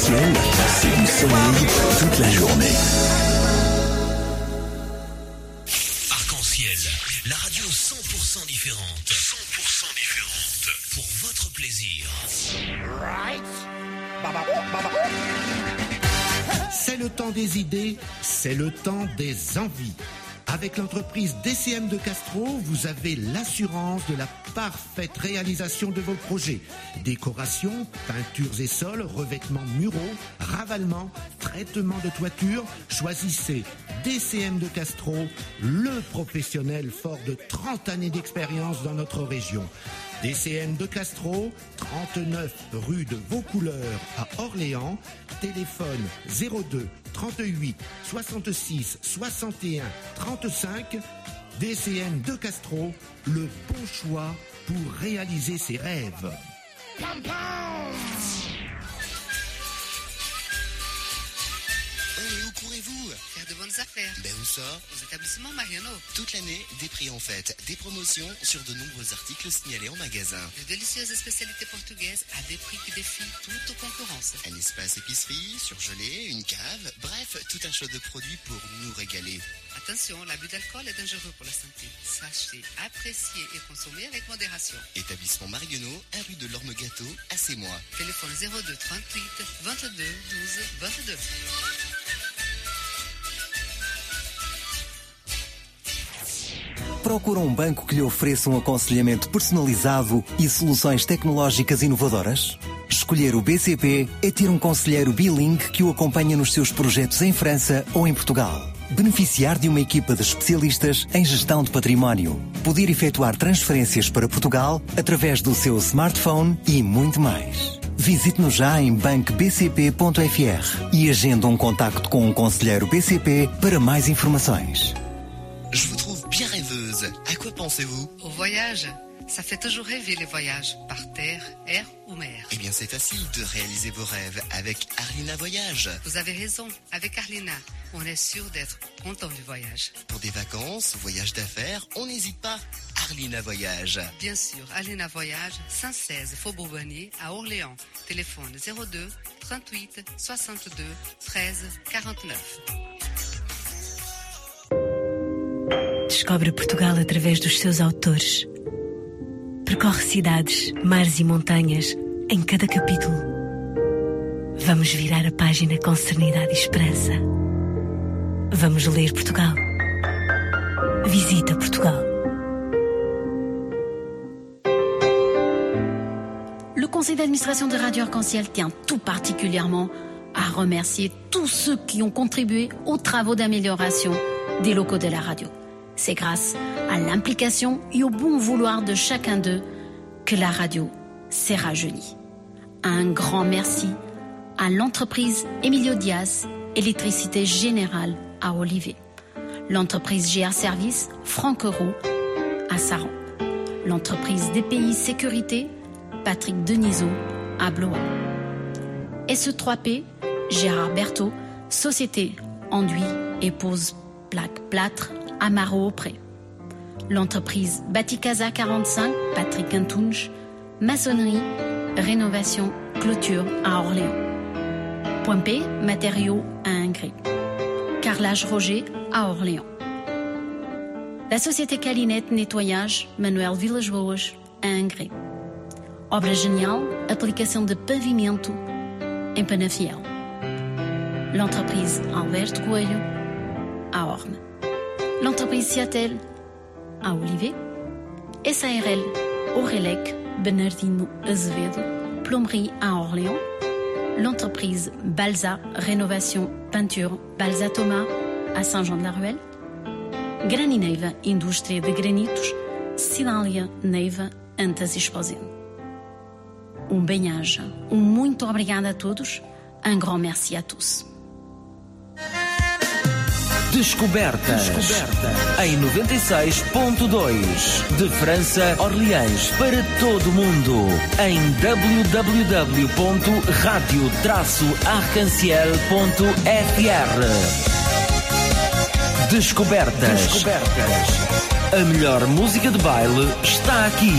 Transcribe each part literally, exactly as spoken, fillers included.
Arc-en-ciel, c'est du soleil toute la journée. Arc-en-ciel, la radio cent pour cent différente. cent pour cent différente. Pour votre plaisir. Right. C'est le temps des idées, c'est le temps des envies. Avec l'entreprise D C M de Castro, vous avez l'assurance de la parfaite réalisation de vos projets. Décoration, peintures et sols, revêtements muraux, ravalement, traitement de toiture. Choisissez D C M de Castro, le professionnel fort de trente années d'expérience dans notre région. D C M de Castro, trente-neuf rue de Vaucouleurs à Orléans, téléphone zéro deux trente-huit soixante-six soixante et un trente-cinq. D C M de Castro, le bon choix pour réaliser ses rêves. Pam, pam. Et où courez-vous? Faire de bonnes affaires. Ben où ça? Aux établissements Mariano. Toute l'année, des prix en fête, des promotions sur de nombreux articles signalés en magasin. De délicieuses spécialités portugaises à des prix qui défient toute concurrence. Un espace épicerie, surgelé, une cave, bref, tout un choix de produits pour nous régaler. Attention, l'abus d'alcool est dangereux pour la santé. Sachez, apprécier et consommer avec modération. Établissement Marionneau, un rue de l'Orme-Gâteau, à Sémois. Téléphone zéro deux trente-huit vingt-deux douze vingt-deux. Procura um banco que lhe ofereça um aconselhamento personalizado e soluções tecnológicas inovadoras? Escolher o B C P é ter um conselheiro bilingue que o acompanha nos seus projetos em França ou em Portugal. Beneficiar de uma equipa de especialistas em gestão de património. Poder efetuar transferências para Portugal através do seu smartphone e muito mais. Visite-nos já em banco b c p ponto f r e agenda um contacto com um conselheiro B C P para mais informações. Je vous trouve bien rêveuse. À quoi pensez-vous? Au voyage. Ça fait toujours rêver les voyages, par terre, air ou mer. Eh bien, c'est facile de réaliser vos rêves avec Arlina Voyage. Vous avez raison, avec Arlina, on est sûr d'être content du voyage. Pour des vacances, voyages d'affaires, on n'hésite pas. Arlina Voyage. Bien sûr, Arlina Voyage, cent seize Faubourg Bonnier à Orléans. Téléphone zéro deux trente-huit soixante-deux treize quarante-neuf. Descobre Portugal através dos seus autores. Percorre cidades, mares e montanhas em cada capítulo. Vamos virar a página com serenidade e esperança. Vamos ler Portugal. Visita Portugal. Le conseil d'administration de Radio Arc-en-Ciel tient tout particulièrement à remercier tous ceux qui ont contribué aux travaux d'amélioration des locaux de la radio. C'est grâce à l'implication et au bon vouloir de chacun d'eux que la radio s'est rajeunie. Un grand merci à l'entreprise Emilio Diaz, Électricité Générale à Olivet, l'entreprise G R Service Franck Euro à Saran, l'entreprise D P I Sécurité Patrick Denisot à Blois, S E trois P Gérard Berthaud, Société Enduit et Pose Plaque Plâtre Amaro-Auprès, l'entreprise Baticasa quarante-cinq Patrick Antunge, maçonnerie, rénovation, clôture à Orléans, Point P, matériaux à Ingré, carrelage Roger à Orléans, la société Calinette nettoyage Manuel Vilas Boas à Ingré, Obra Genial, aplicação de pavimento em Penafiel, l'entreprise Alberto Coelho à Orme, l'entreprise Ciatel à Olivet, S A R L Aurelec Bernardino Azevedo, plomberie à Orléans, l'entreprise Balsa Rénovation Peinture Balsa Thomas à Saint-Jean-de-la-Ruelle, Granineiva Indústria de Granitos, Cidália Neiva Antas e Esposende. Um bem-aja, um muito obrigada a todos, un grand merci à tous. Descobertas, Descobertas. Em noventa e seis ponto dois de França, Orleans, para todo o mundo, em w w w ponto radio traço arc-en-ciel ponto f r. Descobertas. Descobertas. A melhor música de baile está aqui.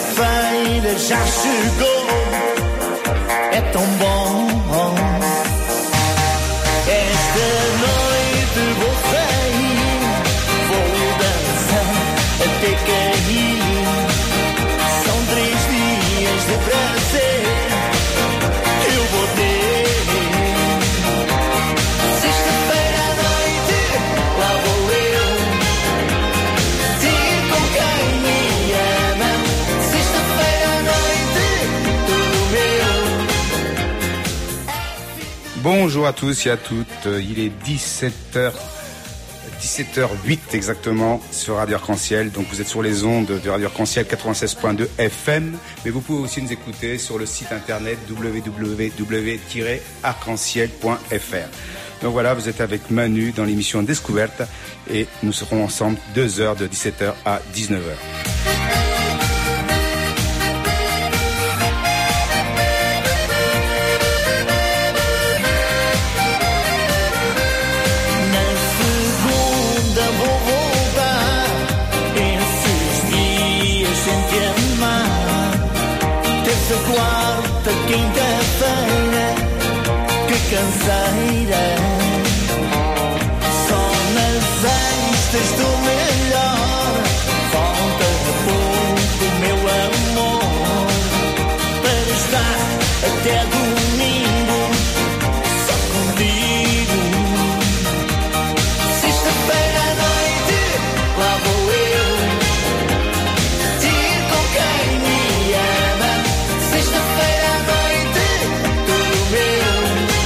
sexta-feira já chegou, é tão bom. Esta noite vou sair, vou dançar até cair. São três dias de prazer que eu vou ter. Sexta-feira à noite, lá vou eu ter com quem me ama. Sexta-feira à noite, tudo meu. Bonjour à tous et à toutes, il est dix-sept heures, dix-sept heures huit exactement sur Radio Arc-en-Ciel. Donc vous êtes sur les ondes de Radio Arc-en-Ciel quatre-vingt-seize point deux F M, mais vous pouvez aussi nous écouter sur le site internet w w w point arc en ciel point f r. Donc voilà, vous êtes avec Manu dans l'émission Descouverte et nous serons ensemble deux heures de dix-sept heures à dix-neuf heures. Quarta, quinta-feira, que canseira. Só nas extras do melhor. Falta pouco, meu amor, para estar até domingo só contigo. Sexta-feira à noite, lá vou eu ter com quem me ama. Sexta-feira à noite, tudo meu.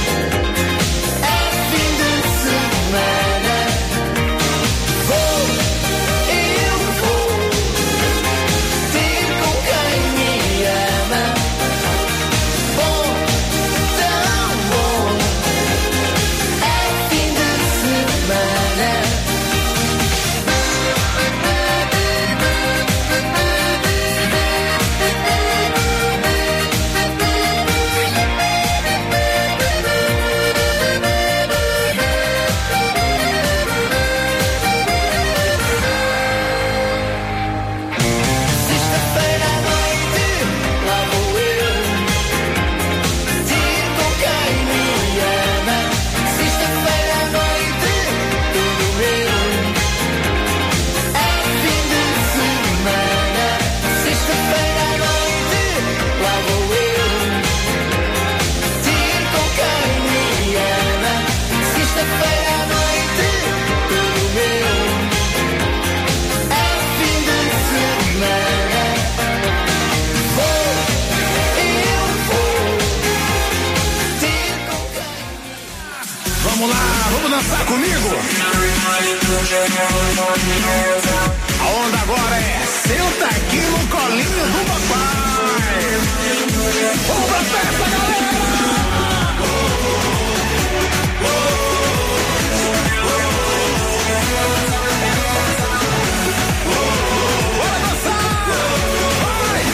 É fim de semana. Vou, eu vou ter com quem me ama. Bom, tão bom. É fim de semana. Sexta-feira à noite, lá vou eu ter com quem me ama. Sexta-feira à noite, tudo meu. É fim de semana. Sexta-feira à noite, lá vou eu ter com quem me ama. Sexta-feira à noite, tudo meu. É fim de semana. Vou, eu vou ter com quem. Vamos lá, vamos dançar comigo? A onda agora é senta aqui no colinho do papai. Vamos pra festa, galera! Bora dançar! Vai,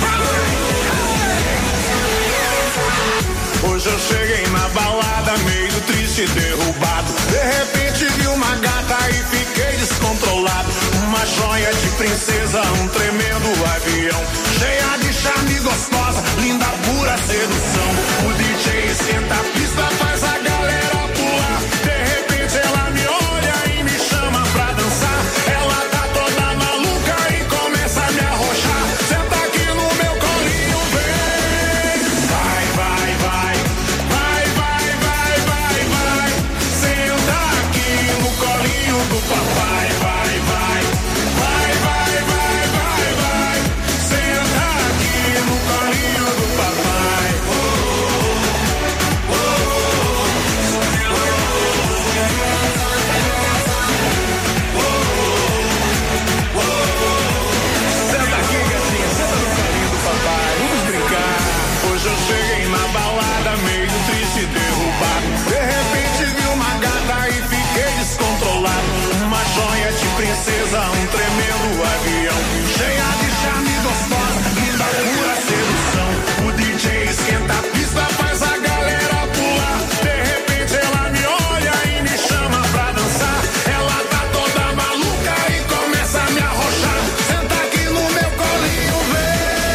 vai! Hoje eu cheguei na balada meio triste e derrubado. De repente vi uma gata e fiquei descontrolado. Uma joia de princesa, um tremendo avião. Cheia de charme gostosa, linda pura sedução. O D J esquenta a pista, faz a galera pular. De repente ela me olha e me chama pra dançar. Ela tá toda maluca e começa a me arrochar. Senta aqui no meu colinho, vem. Vai, vai, vai. Vai, vai, vai, vai, vai. Senta aqui no colinho do papai. Vai, vai. Vai, vai, vai, vai, vai. Senta aqui no colinho do papai. Oh, oh, oh, oh, oh. Senta aqui, gatinha, senta no colinho do papai. Vamos brincar. Hoje eu cheguei na balada meio triste e derrubado. De repente vi uma gata e fiquei descontrolado. Uma joia de princesa, um tremendo avião. Cheia de charme gostosa, linda pura sedução. O D J esquenta a pista, faz a galera pular. De repente ela me olha e me chama pra dançar. Ela tá toda maluca e começa a me arrochar. Senta aqui no meu colinho, vem.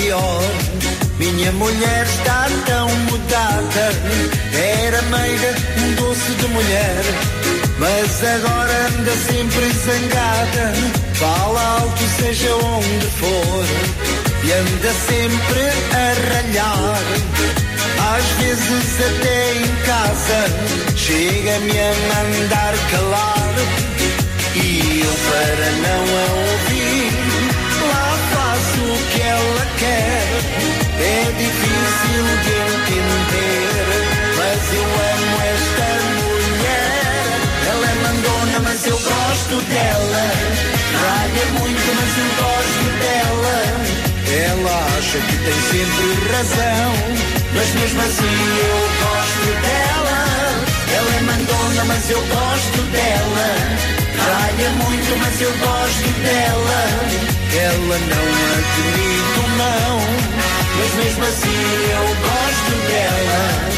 pior. Minha mulher está tão mudada. Era meiga, um doce de mulher, mas agora anda sempre zangada. Fala alto seja onde for e anda sempre a ralhar. Às vezes até em casa chega-me a mandar calar. E eu, para não a ouvir, lá faço o que ela quer. É difícil de entender, mas eu amo esta mulher. Ela é mandona, mas eu gosto dela. Ralha muito, mas eu gosto dela. Ela acha que tem sempre razão, mas mesmo assim eu gosto dela. Ela é mandona, mas eu gosto dela. Ralha muito, mas eu gosto dela. Ela não admito, não, mas mesmo assim eu gosto dela.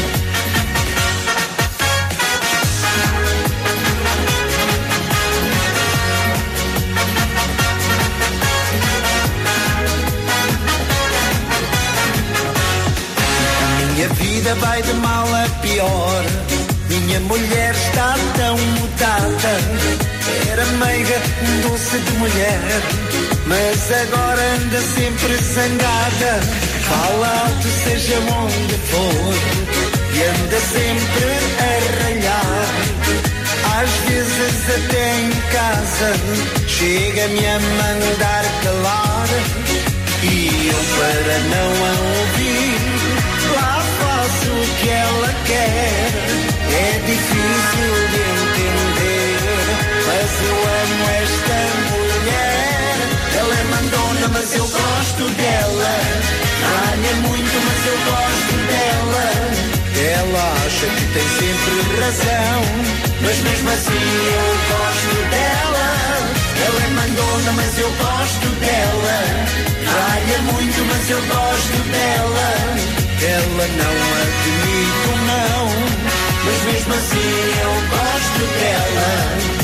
Minha vida vai de mal a pior. Minha mulher está tão mudada. Era meiga, um doce de mulher, mas agora anda sempre zangada. Fala alto seja onde for e anda sempre a ralhar. Às vezes até em casa chega-me a mandar calar. E eu, para não a ouvir, lá faço o que ela quer. É difícil de entender, mas eu amo esta mulher. Ela é mandona, mas eu gosto dela. Ralha muito, mas eu gosto dela. Ela acha que tem sempre razão, mas mesmo assim eu gosto dela. Ela é mandona, mas eu gosto dela. Ralha muito, mas eu gosto dela. Ela não admito, não, mas mesmo assim eu gosto dela.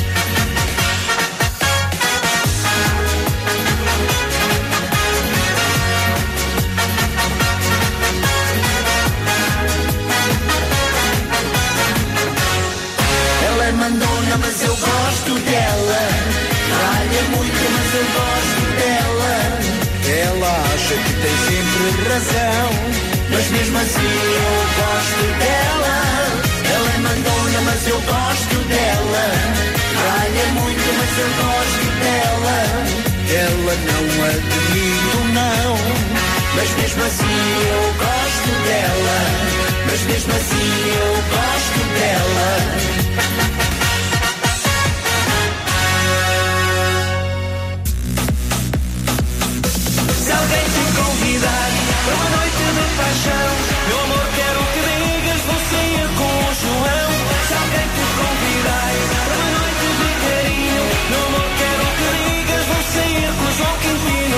Ela é mandona, mas eu gosto dela. Ralha muito, mas eu gosto dela. Ela acha que tem sempre razão, mas mesmo assim eu gosto dela. Ela é mandona, mas eu gosto dela. Ralha muito, mas eu gosto dela. Ela não admito, não, mas mesmo assim eu gosto dela. Mas mesmo assim eu gosto dela. Se alguém te convidar para uma noite de paixão, meu amor, quero que digas, vou sair com o João. Se alguém te convidar para uma noite de carinho, meu amor, quero que digas, vou sair com o João Quintino.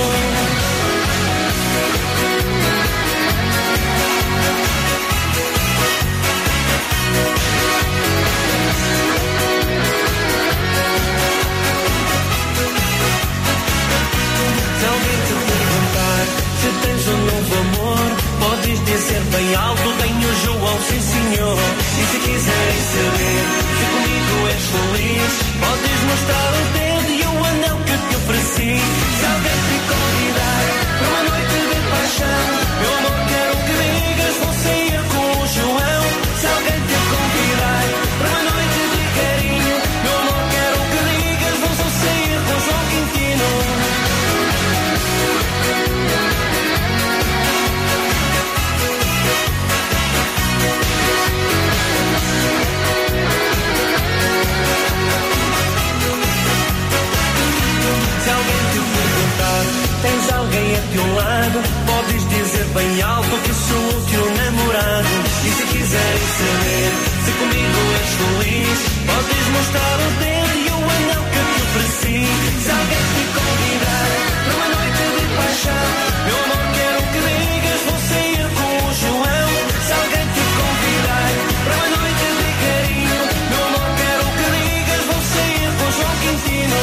Se alguém te perguntar se tens um novo amor, podes dizer bem alto, tenho João, sim senhor. E se quiserem saber se comigo és feliz, podes mostrar o dedo e o anel que te ofereci. Se alguém te convidar para uma noite de paixão, meu amor, quero que digas, vou sair com o João. Se alguém te convidar para uma noite de carinho, meu amor, quero que digas, vou sair com o João Quintino. Se alguém te perguntar, tens alguém a teu lado, podes dizer bem alto que sou o teu namorado. E se quiseres saber se comigo és feliz, podes mostrar o dedo e o anel que te ofereci. Se alguém te convidar para uma noite de paixão, meu amor, quero que digas, vou sair com o João. Se alguém te convidar para uma noite de carinho, meu amor, quero que digas, vou sair com o João Quintino.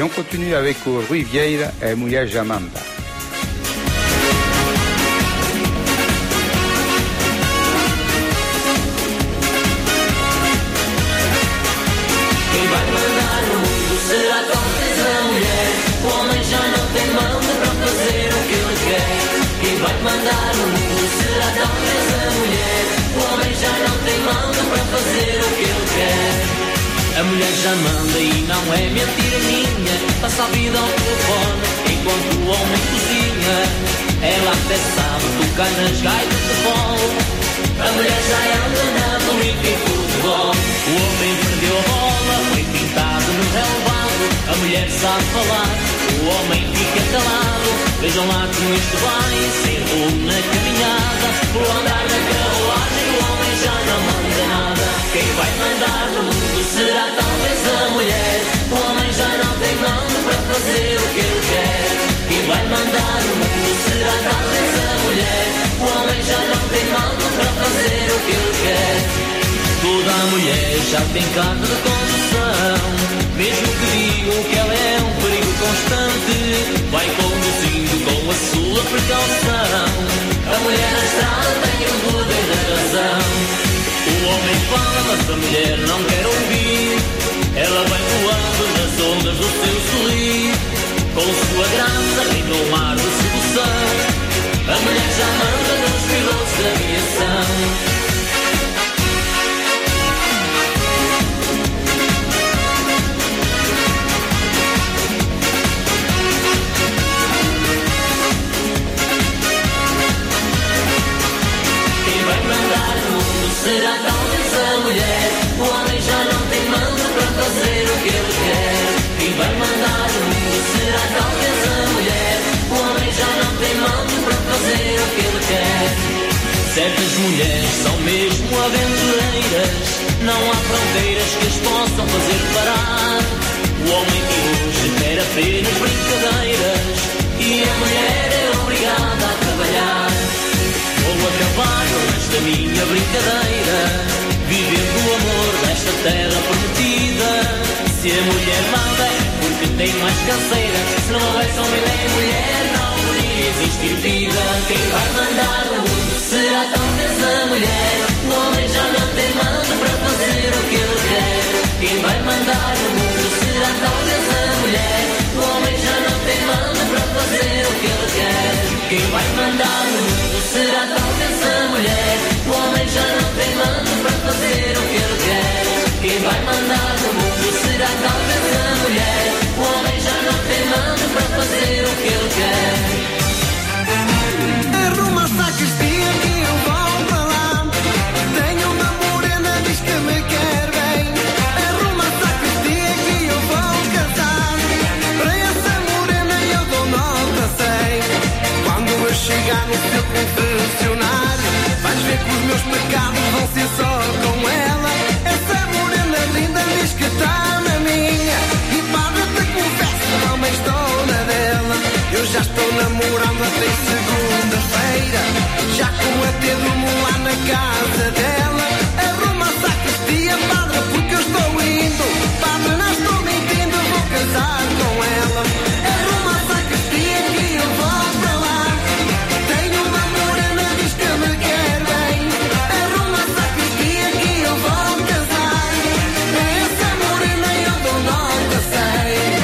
on continue avec o Rui Vieira et Mulher Jamanda. Quem vai mandar no mundo será talvez a mulher. O homem já não tem mão para fazer o que ele quer. Quem vai mandar no mundo será talvez a mulher. O homem já não tem mão para fazer o que ele quer. A mulher já manda e não é mentira minha. Passa a vida ao telefone enquanto o homem cozinha. Ela até sabe tocar nas gaitas de polo. A mulher já anda na política e futebol. O homem perdeu a bola, foi pintado no relevado. A mulher sabe falar, o homem fica calado. Vejam lá como isto vai, sem rumo na caminhada. Por andar na carruagem o homem já não manda nada. Quem vai mandar no mundo será talvez a mulher. O homem já não tem mão para fazer o que ele quer. Quem vai mandar no mundo será talvez a mulher. O homem já não tem mão para fazer o que ele quer. Toda a mulher já tem carta de condução. Mesmo que digam que ela é um perigo constante, vai conduzindo com a sua precaução. A mulher na estrada tem o poder da razão. O homem fala, mas a mulher não quer ouvir. Ela vai voando nas ondas do seu sorrir. Com sua graça reina o mar de sedução. A mulher já manda nos pilotos da aviação. Será talvez a mulher. O homem já não tem mando para fazer o que ele quer. Quem vai mandar no mundo será talvez a mulher. O homem já não tem mando para fazer o que ele quer. Certas mulheres são mesmo aventureiras. Não há fronteiras que as possam fazer parar. O homem de hoje quer apenas brincadeiras. E a mulher é obrigada a trabalhar. Vou acabar nesta minha brincadeira, vivendo o amor desta terra prometida. Se a mulher manda é porque tem mais canseira. Se não houvesse homem nem mulher não poderia existir vida. Quem vai mandar no mundo será talvez a mulher. O homem já não tem mando para fazer o que ele quer. Quem vai mandar no mundo será talvez a mulher. O homem já não tem mando para fazer o que ele quer. Quem vai mandar no mundo será talvez a mulher. O homem já não tem mando para fazer o que ele quer. Quem vai mandar no mundo será talvez a mulher. O homem já não tem mando para fazer o que ele quer. Arruma a sacristia que eu vou para lá. Tenho uma morena, diz que me quer bem. Arruma a sacristia que eu vou casar. Para essa morena eu dou nota cem. Quando eu chegar no seu confessionário, vais ver que os meus pecados vão ser só com ela. Essa morena linda diz que está na minha. E padre, te confesso, não me estou na dela. Eu já estou namorando até segunda-feira. Já com até durmo lá na casa dela. Arruma a sacristia, padre, porque eu estou indo. Padre, não estou mentindo, vou casar com ela. Arruma a sacristia que eu vou para lá. Tenho uma morena, diz que me quer bem. Arruma a sacristia que eu vou casar. É essa morena eu dou nota cem.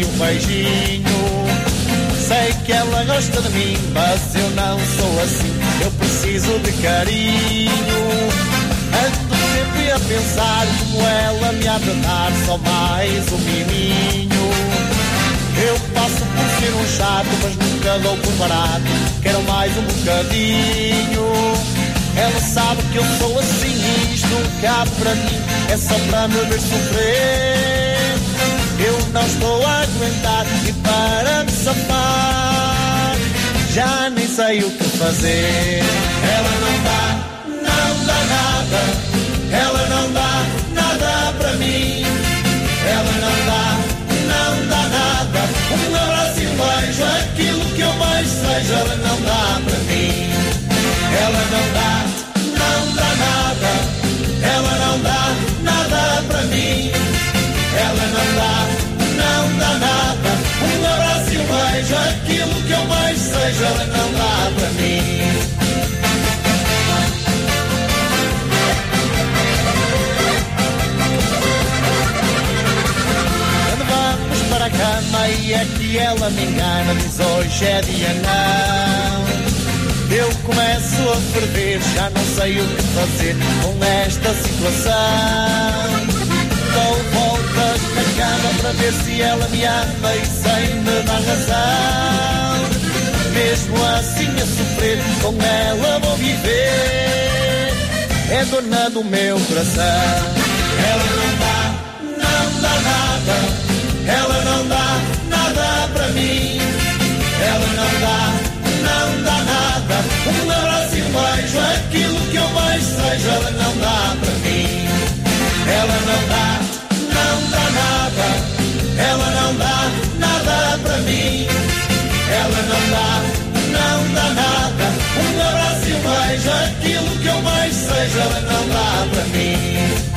um beijinho. Sei que ela gosta de mim, mas eu não sou assim. Eu preciso de carinho. Ando sempre a pensar como ela me há de dar só mais um miminho. Eu passo por ser um chato, mas nunca dou por barato. Quero mais um bocadinho. Ela sabe que eu sou assim e isto cá para mim é só para me ver sofrer. Eu não estou a aguentar e para me safar já nem sei o que fazer. Ela não dá, não dá nada. Ela não dá nada para mim. Ela não dá, não dá nada. Um abraço e um beijo, aquilo que eu mais seja. Ela não dá para mim. Ela não dá, não dá nada. Ela não dá nada para mim. Ela não dá, não dá nada. Um abraço e um beijo, aquilo que eu mais seja. Ela não dá para mim. Quando vamos para a cama e é que ela me engana, diz hoje é dia não. Eu começo a ferver, já não sei o que fazer com esta situação. Dou voltas na cama para ver se ela me ama e sem me dar razão. Mesmo assim a sofrer, com ela vou viver. É dona do meu coração. Ela não dá, não dá nada. Ela não dá nada para mim. Ela não dá, não dá nada. Um abraço e um beijo, aquilo que eu mais seja. Ela não dá para mim. Ela não dá, não dá nada. Ela não dá nada para mim. Ela não dá, não dá nada. Um abraço e um beijo, aquilo que eu mais seja. Ela não dá para mim.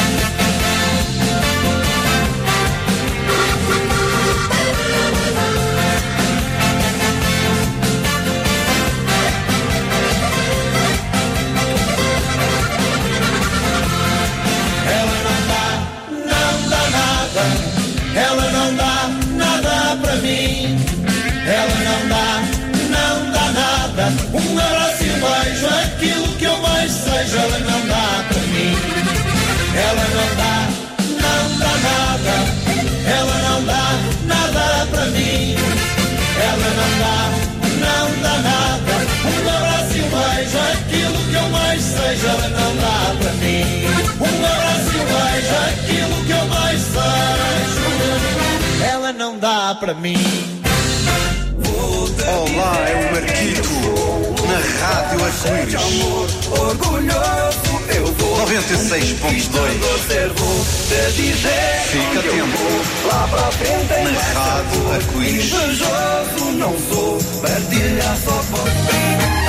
Ela não dá nada para mim. Ela não dá, não dá nada. Um abraço e um beijo, aquilo que eu mais seja. Ela não dá para mim. Ela não dá, não dá nada. Ela não dá nada para mim. Ela não dá, não dá nada. Um abraço e um beijo, aquilo que eu mais seja. Ela não dá para mim. Um abraço e um beijo, aquilo que eu mais seja. Ela não dá para mim. Olá, é o Marquito na Rádio Arco-Íris. Orgulhoso eu vou. noventa e seis ponto dois. Fica atento. Lá para frente na Rádio Arco-Íris. Invejoso não sou, partilhar só posso.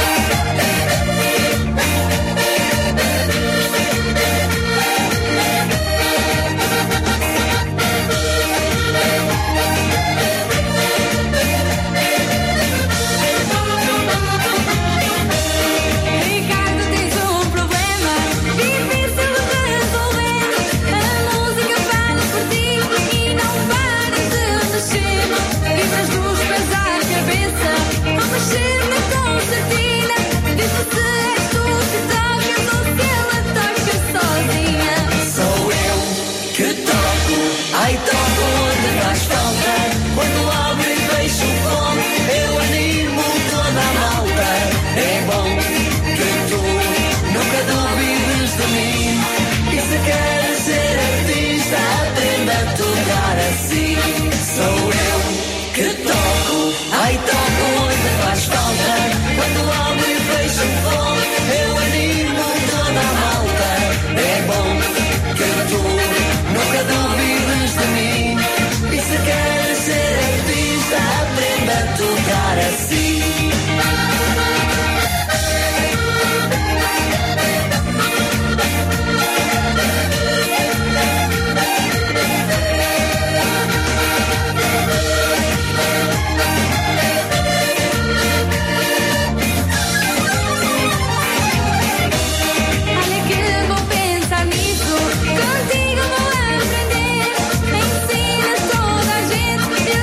Contigo vou aprender. Ensina toda a gente.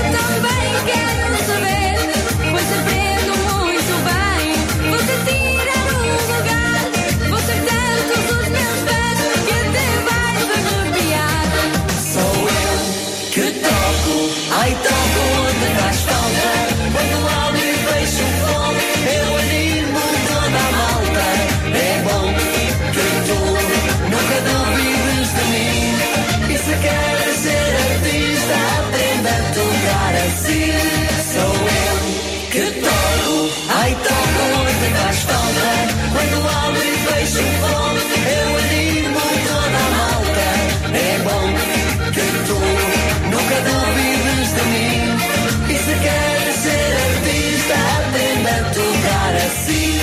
toco, ai toco onde faz falta. Quando abro e fecho o fogo, eu animo toda a malta. É bom que tu nunca duvides de mim. E se queres ser artista, aprenda a tocar assim. Sou eu que toco, ai toco onde faz falta. Quando abro e fecho o fogo, eu animo toda a malta. É bom que tu nunca duvides de mim. E se queres ser artista, aprenda a tocar assim.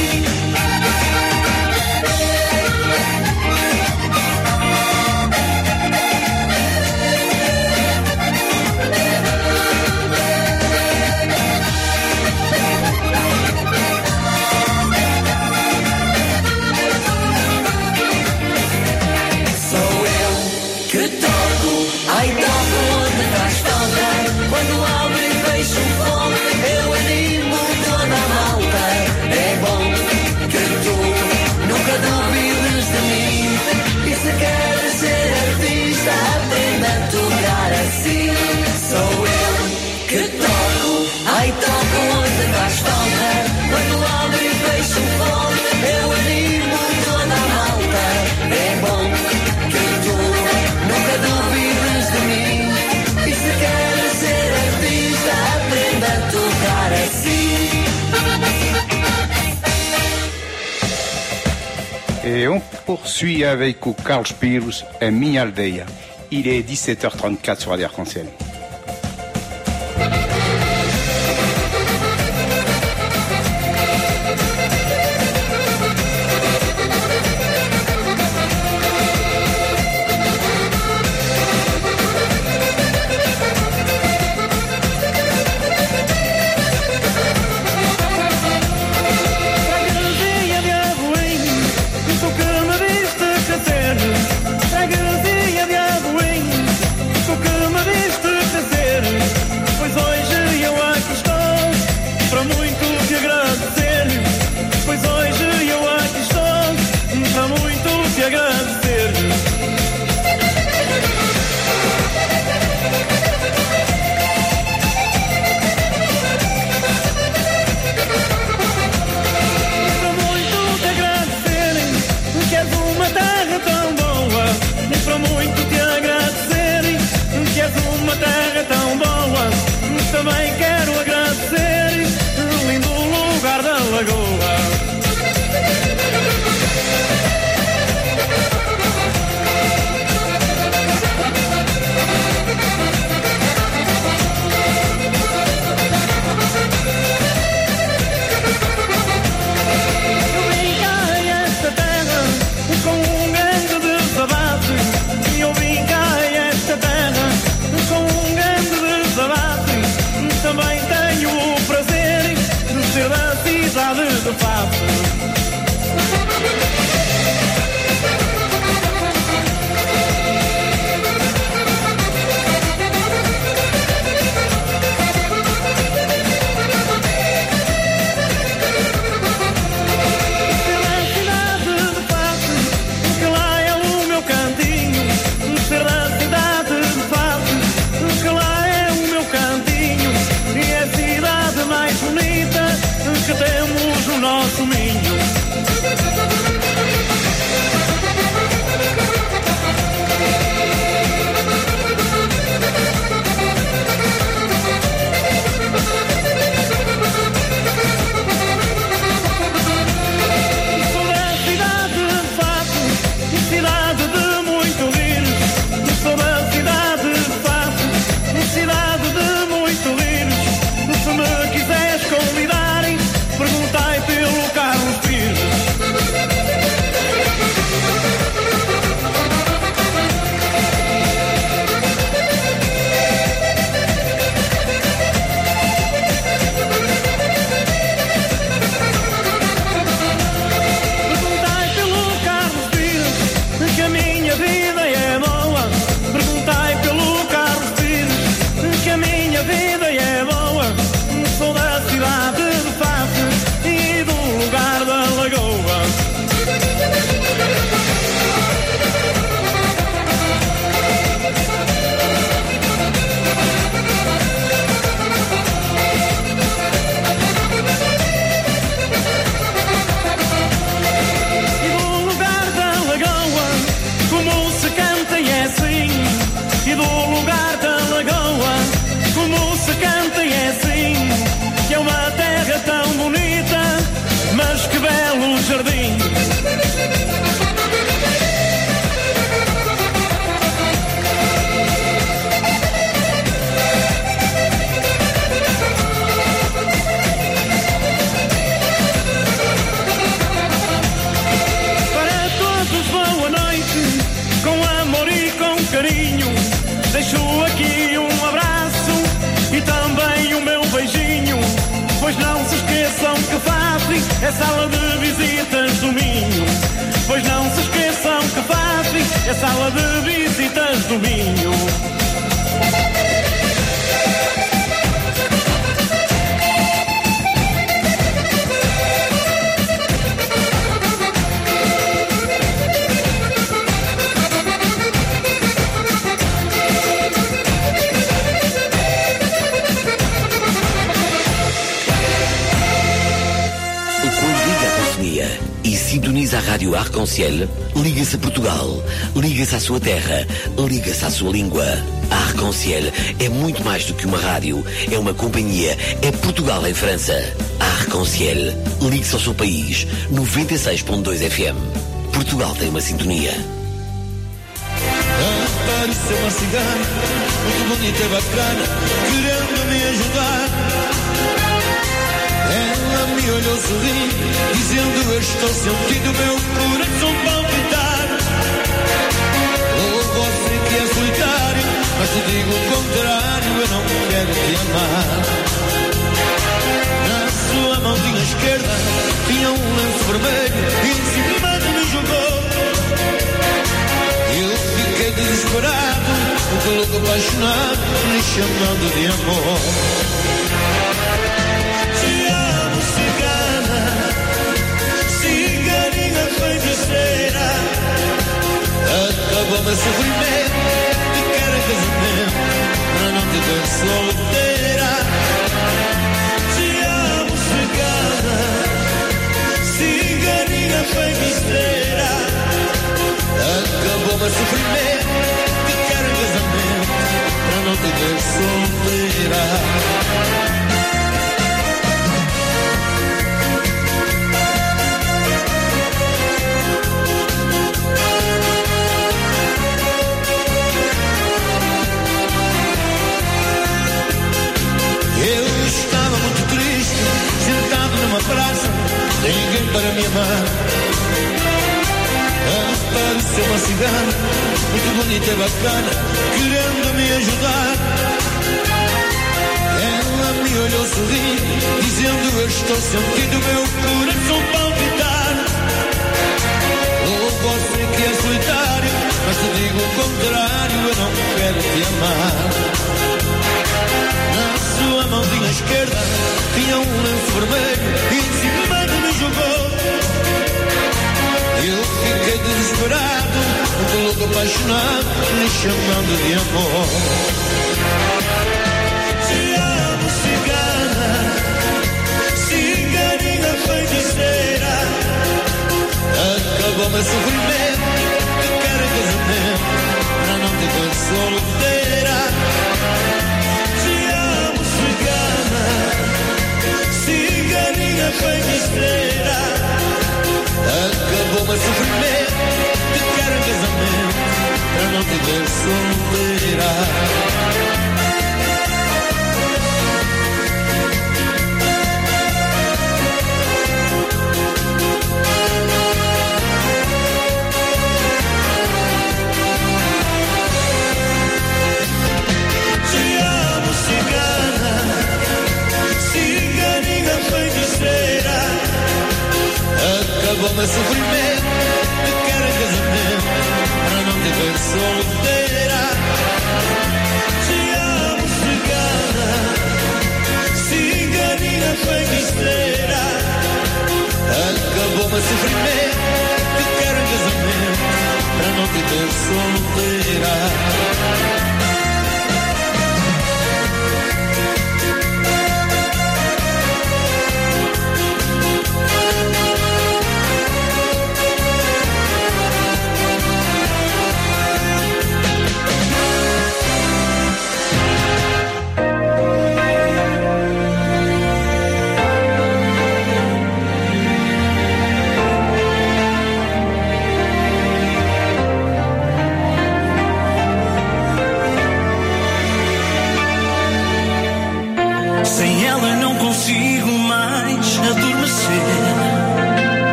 Ai, toco onde faz falta. Quando abro e fecho o fogo, eu animo toda a malta. É bom que tu nunca duvides de mim. E se queres ser artista, aprenda a tocar assim. Sou eu que toco, ai, toco onde faz falta. Quando abro e fecho o fogo, eu animo toda a malta. É bom que tu nunca duvides de mim. E se queres ser artista, aprenda a tocar assim. Et on poursuit avec o Carlos Pires, A Minha Aldeia. Il est dix-sept heures trente-quatre sur Radio Arc-en-Ciel. Que temos o nosso milho. Pois não se esqueçam que Fafri é sala de visitas do Minho. Pois não se esqueçam que Fafri é sala de visitas do Minho. E sintoniza a Rádio Arc-en-Ciel, liga-se a Portugal, liga-se à sua terra, liga-se à sua língua. A Arc-en-Ciel é muito mais do que uma rádio, é uma companhia, é Portugal em França. A Arc-en-Ciel, ligue-se ao seu país, noventa e seis ponto dois F M. Portugal tem uma sintonia. Apareceu uma cigana, muito bonita e bacana, querendo me ajudar. Ela me olhou sorrindo, dizendo eu estou sentindo meu coração palpitar. Ou você que é solitário, mas te digo o contrário, eu não quero te amar. Na sua mãozinha esquerda tinha um lenço vermelho e em cima me jogou. Eu fiquei desesperado, um louco apaixonado, me chamando de amor. Acabou meu sofrimento, te quero em casamento, para não te ver solteira. Te amo, cigana, ciganinha feiticeira. Acabou meu sofrimento, te quero em casamento, para não te ver solteira. Numa praça, sem ninguém para me amar. Apareceu uma cigana, muito bonita e bacana, querendo me ajudar. Ela me olhou sorrindo, dizendo eu estou sentindo meu coração palpitar. Ou você que é solitário, mas te digo o contrário, eu não quero te amar. Na sua mãozinha esquerda tinha um lenço vermelho e em cima me jogou. Eu fiquei desesperado, um louco apaixonado, me chamando de amor. Te amo, cigana, ciganinha feiticeira. Acabou meu sofrimento, te quero em casamento, para não te ver solteira. Ciganinha feiticeira. Acabou meu sofrimento, te quero em casamento, para não te ver solteira. Acabou meu sofrimento, te quero em casamento, para não te ver solteira. Te amo, cigana, ciganinha feiticeira. Acabou meu sofrimento, te quero em casamento, para não te ver solteira.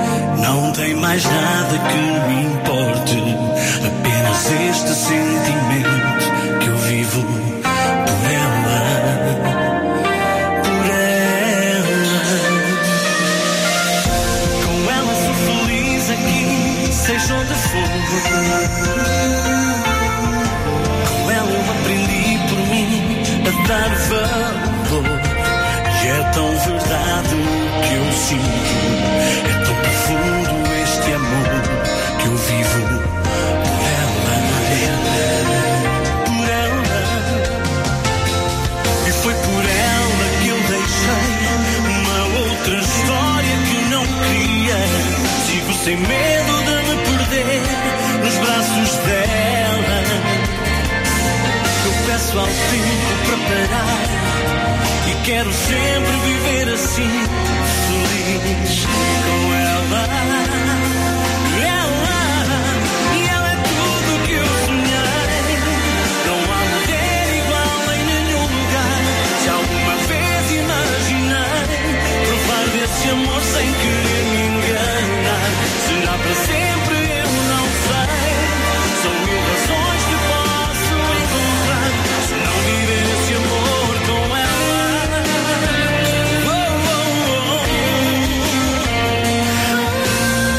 Mais nada que me importe, apenas este sentimento. for. Com ela eu aprendi por mim a dar valor. E é tão verdade o que eu sinto. É tão profundo este amor que eu vivo por ela. Por ela. E foi por ela que eu deixei uma outra história que não criei. Sigo sem medo de me perder nos braços dela. Eu peço ao tempo para parar e quero sempre viver assim, feliz com ela. Ela, e ela é tudo que eu sonhei. Não há mulher igual em nenhum lugar. Se alguma vez imaginei provar desse amor sem querer me enganar, será para sempre eu não sei. São mil razões que posso encontrar se não viver esse amor com ela. Oh, oh, oh.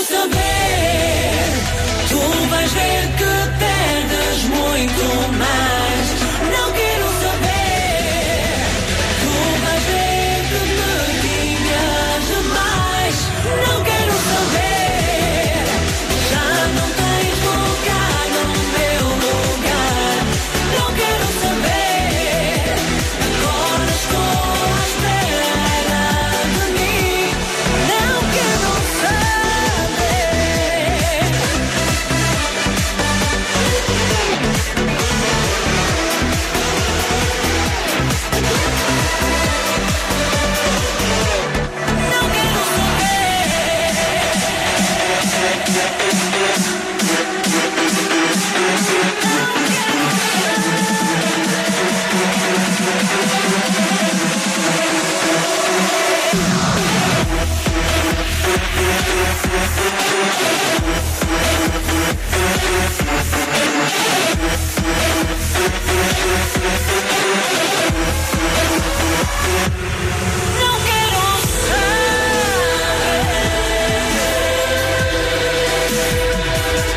saber. Tu vais ver que perdes muito mais. Não quero saber. Tu vais ver que me tinhas demais. Não quero saber. Já não tens lugar no meu lugar. Não quero saber. Agora estou à espera de mim. Não quero saber. Não quero Não quero saber.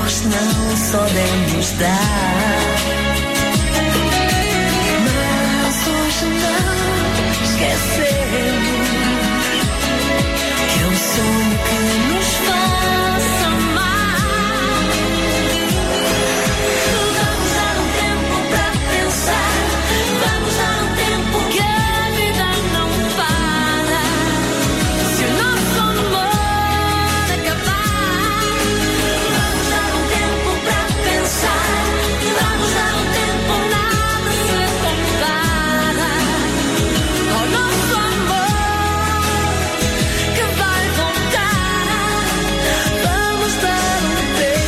nós não soubemos dar. Mas hoje não esquecemos que é um sonho que nos faça amar. Vamos dar um tempo pra pensar, vamos dar um tempo que a vida não para. Se o nosso amor acabar, vamos dar um tempo pra pensar, vamos dar um tempo, nada se compara ao nosso amor que vai voltar. Vamos dar um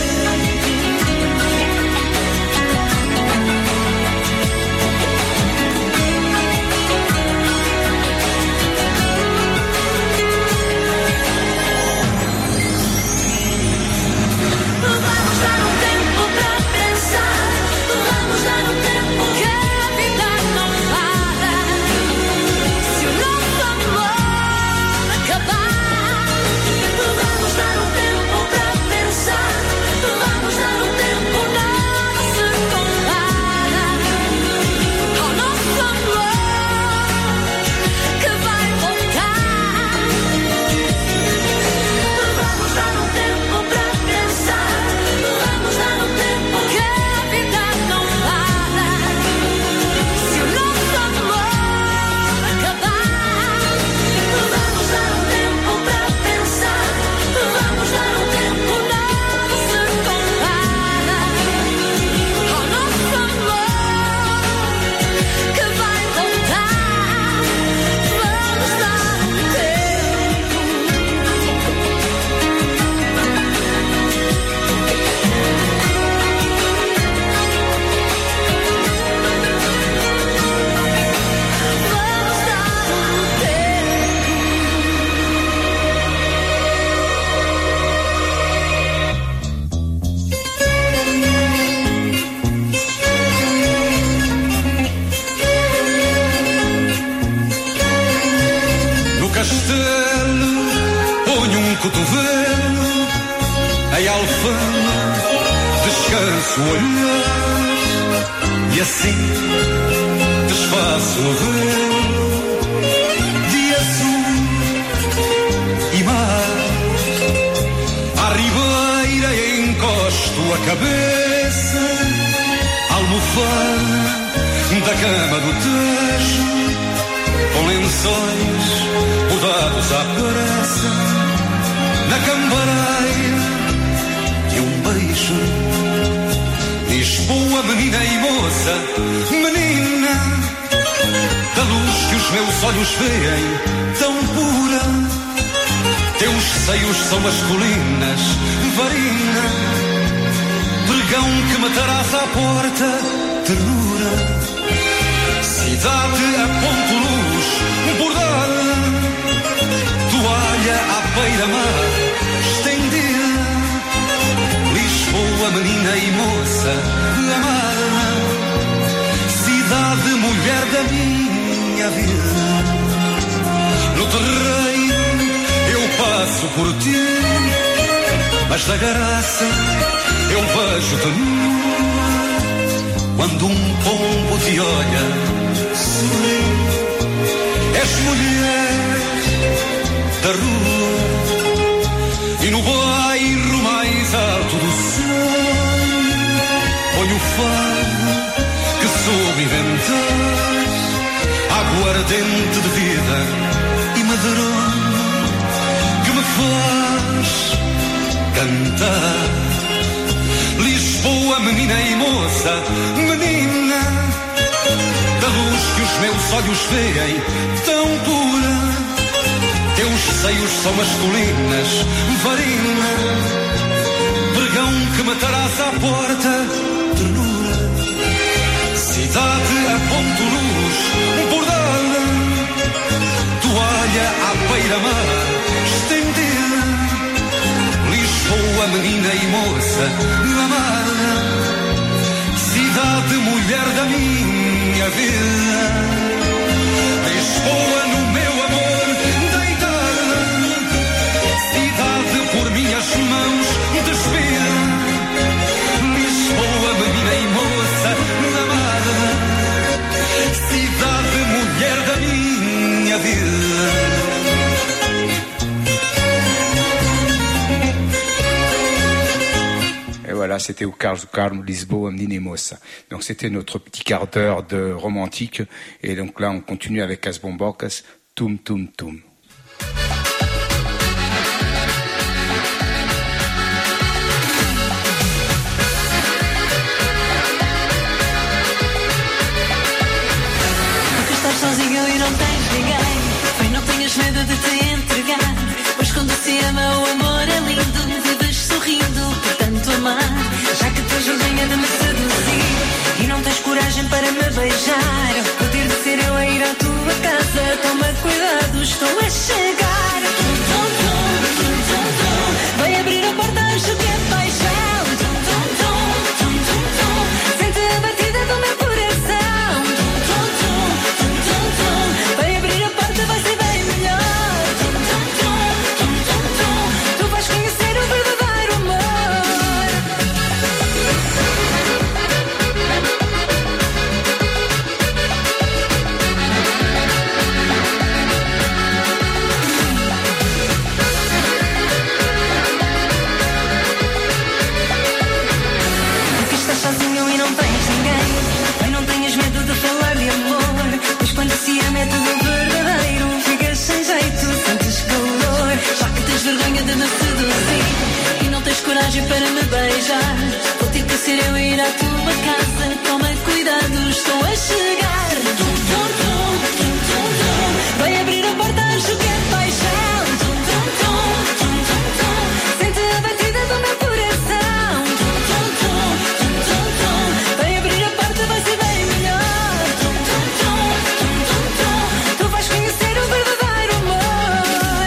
Vamos dar um tempo pra pensar, vamos dar um tempo que a vida não para. Se o nosso amor acabar, vamos dar um tempo pra pensar, vamos dar um tempo, nada se compara ao nosso amor que vai voltar. Vamos dar um tempo pra pensar, vamos dar um tempo que a vida não para. Se o nosso amor acabar, vamos dar um tempo pra pensar, vamos dar um tempo, nada se compara ao nosso amor que vai voltar. Vamos dar um No castelo ponho um cotovelo, em alfama descanso o olhar, e assim desfaço o velo de azul e mar. À ribeira encosto a cabeça, almofada da cama do Tejo, com lençóis bordados à pressa, na cambaraia de um beijo. Lisboa, menina e moça, menina, da luz que os meus olhos veem, tão pura. Teus seios são masculinas, varina, pregão que matarás à porta, ternura. Cidade a ponto luz bordada, toalha à beira-mar estendida. Lisboa, menina e moça amada, cidade, mulher da minha vida. No terreiro eu passo por ti, mas da graça eu vejo-te nua. Quando um pombo te olha, sorri, és mulher da rua. E no bairro mais alto do sol põe o fado que soube inventar, aguardente de vida e medronho que me faz cantar. Lisboa, menina e moça, menina, da luz que os meus olhos veem, tão pura. Teus seios são masculinas, varina, pregão que matarás à porta, ternura. Cidade a ponto luz bordada, toalha à beira-mar estendida. Lisboa, menina e moça amada, cidade, mulher da minha vida. Lisboa, no meu amor deitada, cidade por minhas mãos despida. Voilà, c'était au Carlos do Carmo, Lisboa, Menina e Moça. Donc c'était notre petit quart d'heure de romantique. Et donc là, on continue avec As Bombocas, Tum Tum Tum. Porque estás sozinho e não tens ninguém. Bem, não tenhas medo de te entregar. Pois quando se ama o amor é lindo. Vives sorrindo por tanto amar. Já que tens vergonha de me seduzir e não tens coragem para me beijar, poder ser eu a ir à tua casa. Toma cuidado, estou a chegar. Tum, tum, tum, tum, tum, tum. Vai abrir a porta, acho que é paixão. Tum, tum, tum, tum, tum, tum. Sente a batida do meu coração. Tum, tum, tum, tum, tum, tum. Vai abrir a porta, vai ser bem melhor. Tum, tum, tum, tum, tum, tum. Tu vais conhecer o verdadeiro amor. Porque estás sozinho e não tens ninguém. Bem, não tenhas medo de falar de amor. Pois quando se ama é tudo verdadeiro. Ficas sem jeito, sentes calor. Já que tens vergonha de me seduzir e não tens coragem para me beijar, vou ter que ser eu a ir à tua casa. Toma cuidado, estou a chegar. Tum, tum, tum, tum, tum, tum. Vai abrir a porta, acho que é paixão. Tum, tum, tum, tum, tum, tum. Sente a batida do meu coração. Tum, tum, tum, tum, tum, tum. Vai abrir a porta, vai ser bem melhor. Tum, tum, tum, tum, tum, tum. Tu vais conhecer o verdadeiro amor.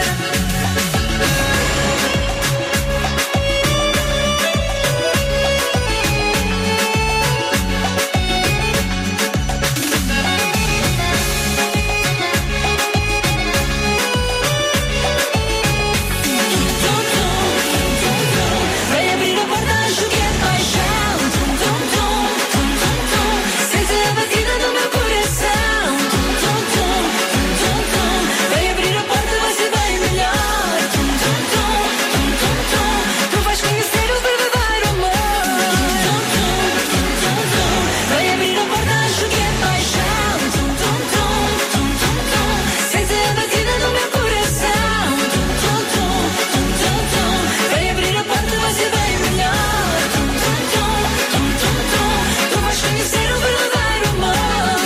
Vai abrir a porta, acho que é paixão. Tum, tum, tum, tum, tum, tum. Sente a batida do meu coração. Tum, tum, tum, tum, tum, tum. Vai abrir a porta, vai ser bem melhor. Tum, tum, tum, tum, tum, tum. Tu vais conhecer o verdadeiro amor. Tum, tum, tum, tum, tum. Vai abrir a porta, acho que é paixão. Tum, tum, tum, tum, tum, tum. Sente a batida do meu coração. Tum, tum, tum, tum, tum, tum. Vai abrir a porta, vai ser bem melhor. Tum, tum, tum, tum, tum, tum. Tu vais conhecer o verdadeiro amor.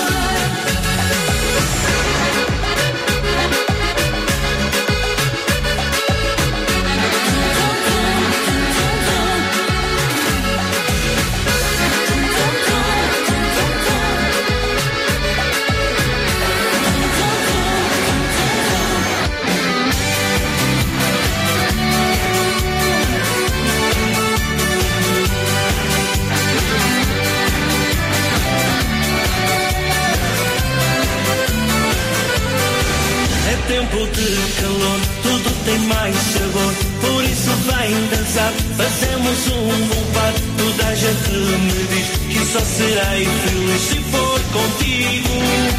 É tempo de calor, tudo tem mais sabor. Por isso vem dançar, fazemos um bom par. Toda a gente me diz que só serei feliz se for contigo.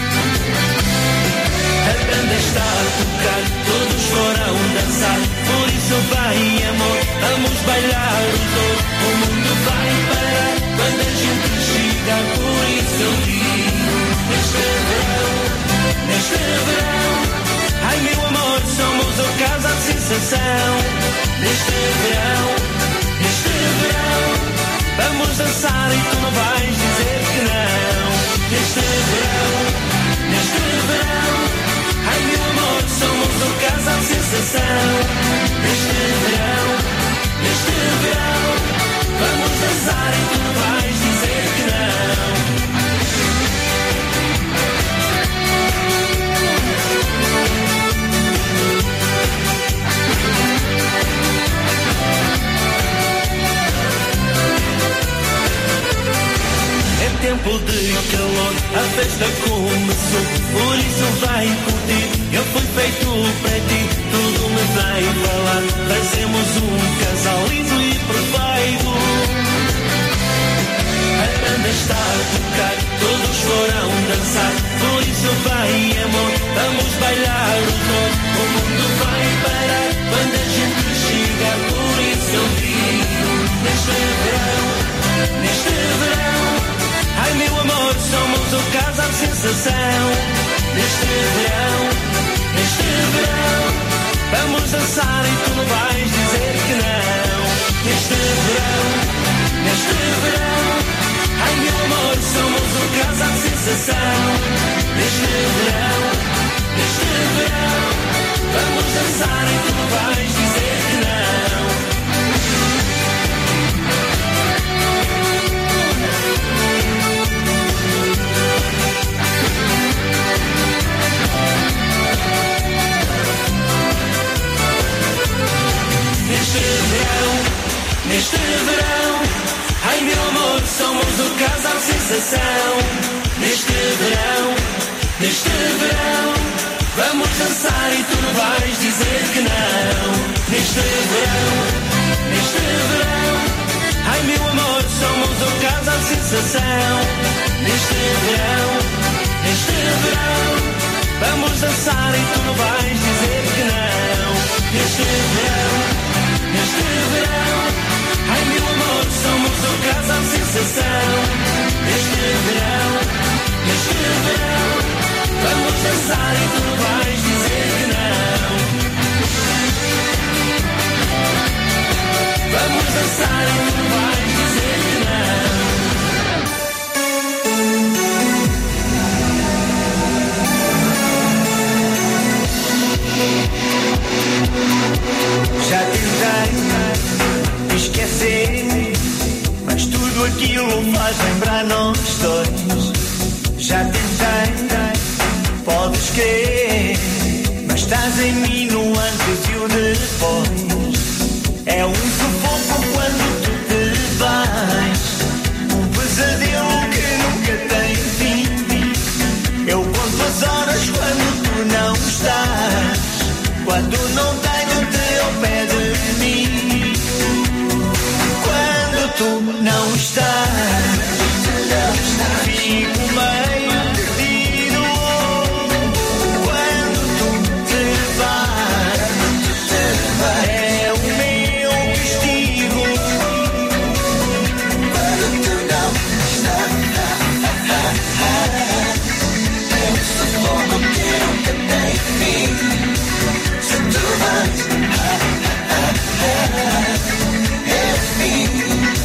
A banda está a tocar, todos foram dançar. Por isso vem amor, vamos bailar os dois. O mundo vai parar quando a gente chegar. Por isso eu digo, neste verão, neste verão, ai meu amor, somos o casal de sensação. Neste verão, neste verão, vamos dançar e tu não vais dizer que não. Neste verão, neste verão, ai meu amor, somos o casal de sensação. Neste verão, neste verão, vamos dançar e tu não vais dizer que não. É tempo de calor, a festa começou. Por isso vai curtir, eu fui feito para ti. Tudo me vai falar, fazemos um casal lindo e perfeito. A banda está a tocar, todos foram dançar. Por isso vai amor, vamos bailar o dor. O mundo vai parar quando a gente chegar. Por isso eu digo, neste verão, sensação. Neste verão, neste verão, vamos dançar e tu não vais dizer que não. Neste verão, neste verão, ai meu amor, somos um casal sensação. Neste verão, neste verão, vamos dançar e tu não vais dizer que não. Neste verão, neste verão, ai meu amor, somos o casal sensação. Neste verão, neste verão, vamos dançar e tu não vais dizer que não. Neste verão, neste verão, ai meu amor, somos o casal sensação. Neste verão, neste verão, vamos dançar e tu não vais dizer que não. Neste verão, neste verão, ai meu amor, somos o casal sensação. Neste verão, neste verão, vamos dançar e tu não vais dizer que não. Vamos dançar e tu não vais dizer que não. Já tentei esquecer, mas tudo aquilo faz lembrar nós dois. Já tentei, podes crer, mas estás em mim no antes e o depois. É um sufoco quando tu te vais, um pesadelo que nunca tem fim. Eu conto as horas quando tu não estás, quando não tenho teu pé de mim. Quando tu não estás, fico meio perdido. Quando tu te vais, é o meu castigo. Quando tu não estás, é um sufoco que nunca tem fim. Se tu vais, é fim.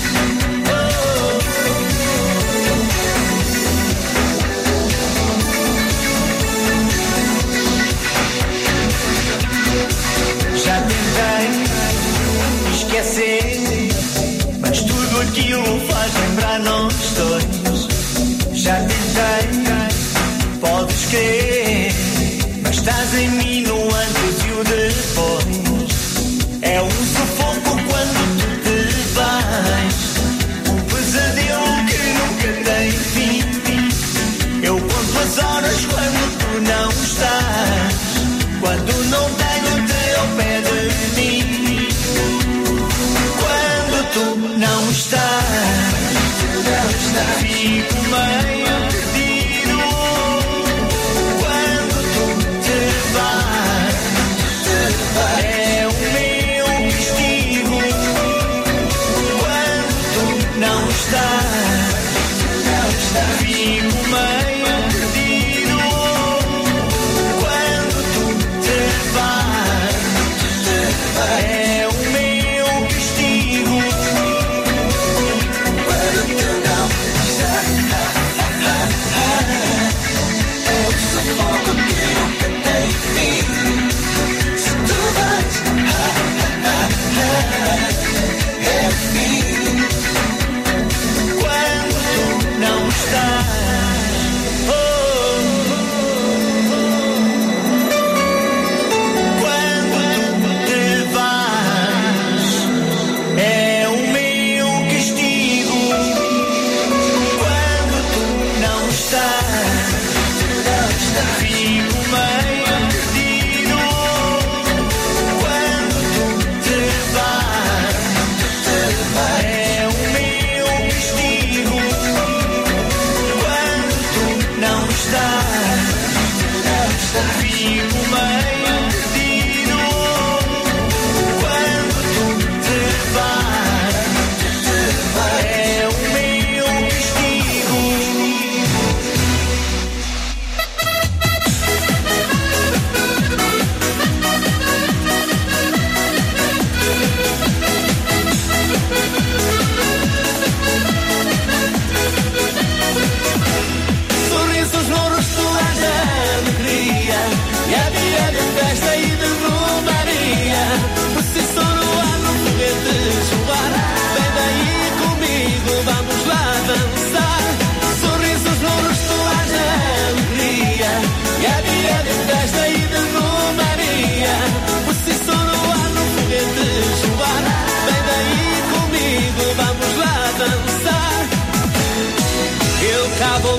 Já tentei esquecer, mas tudo aquilo faz lembrar nós dois. Já tentei, podes crer, mas estás em mim no antes e o depois. É um sufoco quando tu te vais, um pesadelo que nunca tem fim. Eu conto as horas quando tu não estás, quando não tenho teu pé de mim. Quando tu não estás, fico meio perdido. Quando tu te vais, é o meu castigo. Quando tu não estás, fico meio perdido. Quando tu te vais, é o meu castigo. Quando tu não estás, é o sufoco que nunca tem fim. Se tu vais, é fim. Quando tu não estás,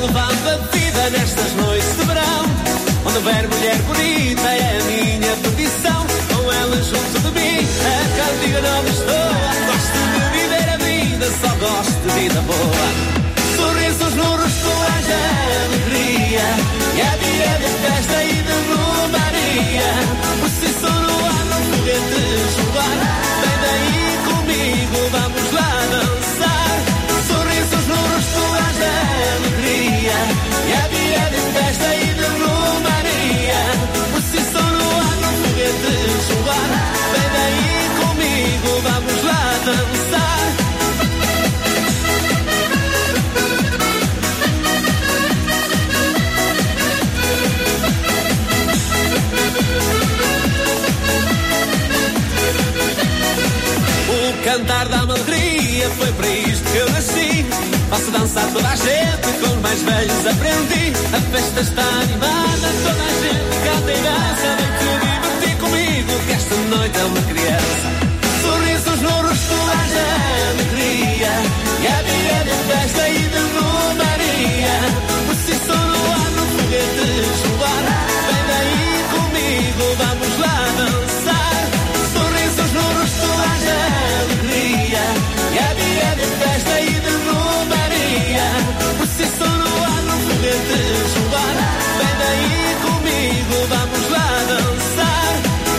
levando a vida nestas noites de verão. Onde houver mulher bonita é a minha perdição. Com ela junto de mim, a cantiga não me estou. Gosto de viver a vida, só gosto de vida boa. Sorrisos no rosto, haja alegria. E a dia de festa e de romaria. Por si só não há no foguete jogar. Vem daí comigo, vamos lá dançar. Sorrisos no rosto, haja alegria. E a dia de festa e de romaria. Por si só não há no foguete jogar. Vem daí comigo, vamos lá dançar. O cantar da alegria foi para isto que eu nasci. Faço dançar toda a gente, com os mais velhos aprendi. A festa está animada, toda a gente canta e dança. Vem te divertir comigo, que esta noite é uma criança. Sorrisos no rosto, haja alegria. E a dia de festa e de romaria. Por si só não há no foguete jogar. Vem daí comigo, vamos lá dançar. Sorrisos no rosto, haja alegria. E a dia de festa e de romaria. Por si só não há no foguete jogar. Vem daí comigo, vamos lá dançar.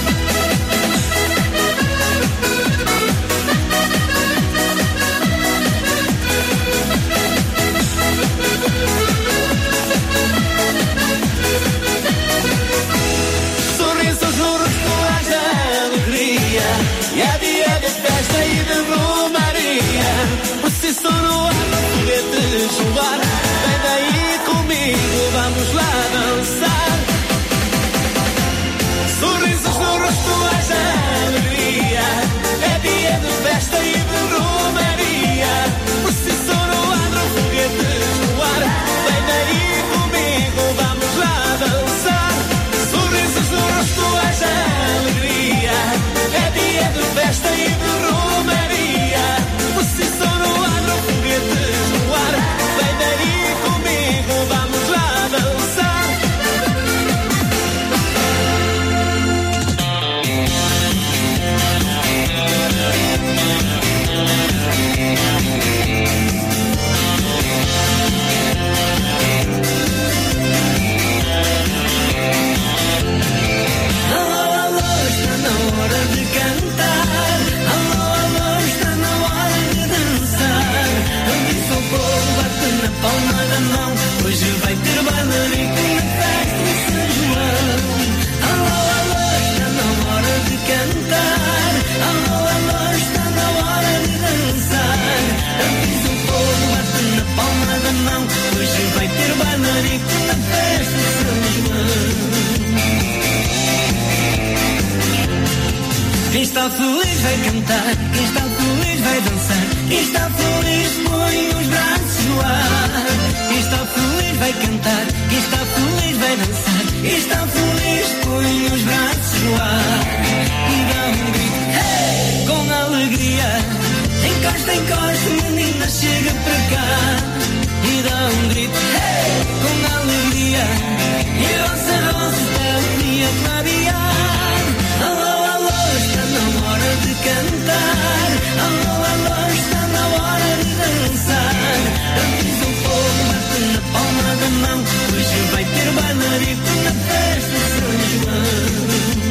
Sorrisos no rosto, haja alegria. E a dia de festa e de romaria. Por si só não há no foguete jogar. Vem daí comigo, vamos lá dançar. Sorrisos no rosto, haja alegria. É dia de festa e de romaria. Por si só não há no foguete jogar. Vem daí comigo, vamos lá dançar. Sorrisos no rosto, haja alegria. É dia de festa e de romaria. Por si só não há no foguete jogar. Vem daí comigo, vamos lá dançar. Alô, alô, está na hora de cantar. Alô, alô, está na hora de dançar. Eu disse ao povo, bate na palma da mão. Hoje vai ter bailarico na festa de São João. Alô, alô, está na hora de cantar. Alô, alô, está na hora de dançar. Eu disse ao povo, bate na palma da mão. Hoje vai ter bailarico na festa de São João. Quem está feliz vai cantar, quem está feliz vai dançar. Quem está feliz põe os braços no ar. Quem está feliz vai cantar, quem está feliz vai dançar. Quem está feliz põe os braços no ar. E dá um grito, hey! Com alegria. Encosta, encosta, menina, chega para cá. E dá um grito, hey! Com alegria. E roça, roça, está o dia clarear. Alô, alô, está na hora de cantar. Alô, alô, está na hora de dançar. Avisa o povo, bate na palma da mão. Hoje vai ter bailarico na festa de São João.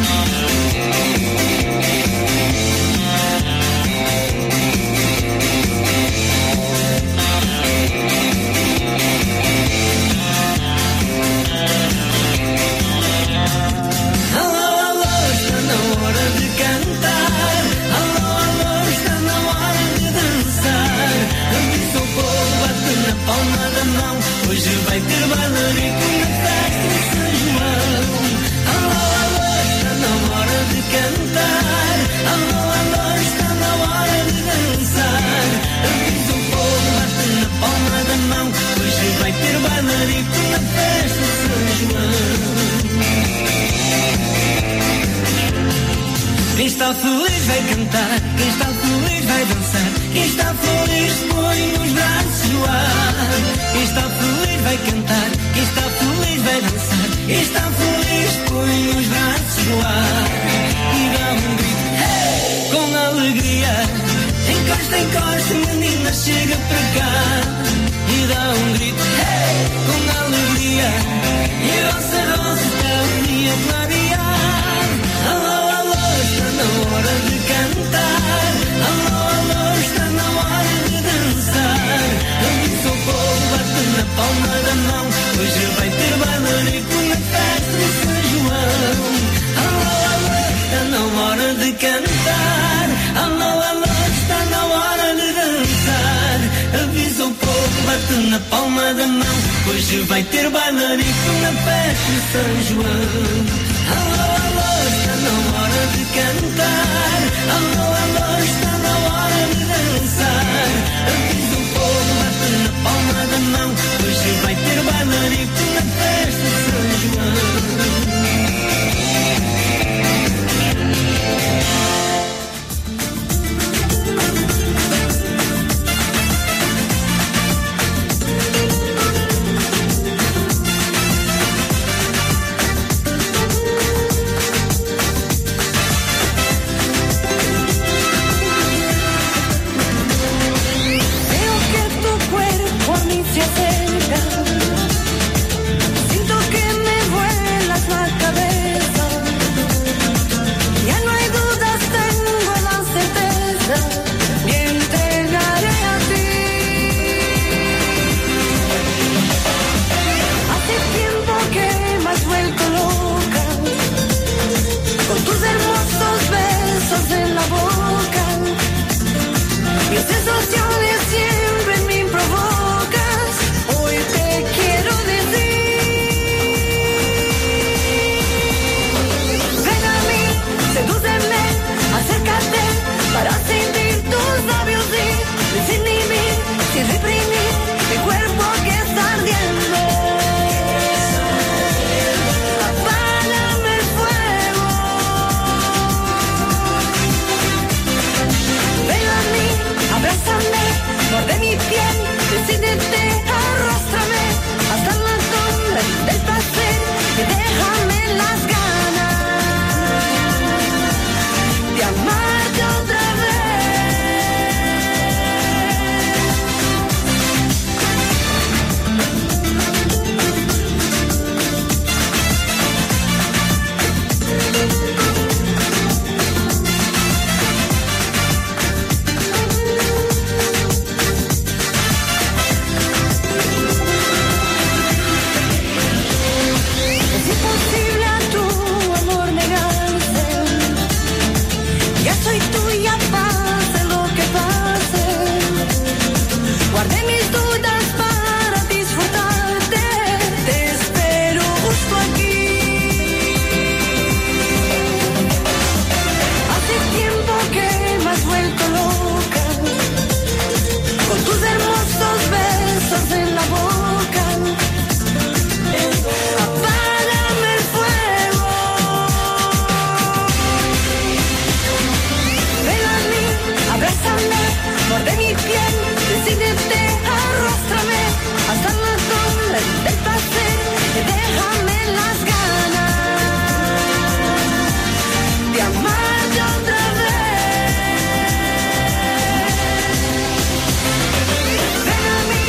Alô, alô, está na hora de cantar. Alô, alô, está na hora de dançar. Avisa o povo, bate na palma da mão. Hoje vai ter bailarico na festa de São João. Alô, alô, está na hora de cantar. Alô, alô, está na hora de dançar. Avisa o povo, bate na palma da mão. Hoje vai ter bailarico na festa de São João. Quem está feliz vai cantar, quem está feliz vai dançar. Quem está feliz põe os braços no ar. Quem está feliz vai vai cantar, quem está feliz vai dançar, quem está feliz põe os braços no ar e dá um grito, hey! Com alegria. Encosta, encosta, menina, chega para cá e dá um grito, hey! Com alegria. E a roça, roça está o dia clarear. Alô, alô, está na hora de cantar. Alô, alô, está na hora de dançar. Avisa o povo, bate na palma da mão. Hoje vai ter bailarico na festa de São João. Alô, alô, está na hora de cantar. Alô, alô, está na hora de dançar. Avisa o povo, bate na palma da mão. Hoje vai ter bailarico na festa de São João. Alô, alô, está na hora de cantar. Alô, alô, está na hora de dançar. Avisa o povo, bate na palma da mão. Hoje vai ter bailarico na festa de São João. Siento que me vuelas la cabeza. Ya no hay dudas, tengo la certeza. Me entregaré a ti. Hace tiempo que me has vuelto loca, con tus hermosos besos en la boca. Mis sensaciones siempre me provocas. Hoy te quiero decir, ven a mí, sedúceme, acércate para sentir tus labios y sin inhibir, sin reprimir mi cuerpo que está ardiendo. Apágame el fuego. Ven a mí, abrázame, morde mi piel, decídete, arróstrame hasta la sombra del placer y déjame las ganas de amarte otra vez. Es imposible a tu amor negarse. Ya soy tuya, pase lo que pase. Guardé mis dudas para disfrutarte. Te espero justo aquí. Hace tiempo que me has vuelto loca, con tus hermosos besos en la boca. Apágame el fuego. Ven a mí, abrázame, morde mi piel, decídete, arróstrame hasta la sombra del placer y déjame las ganas de amarte otra vez. Ven a mí.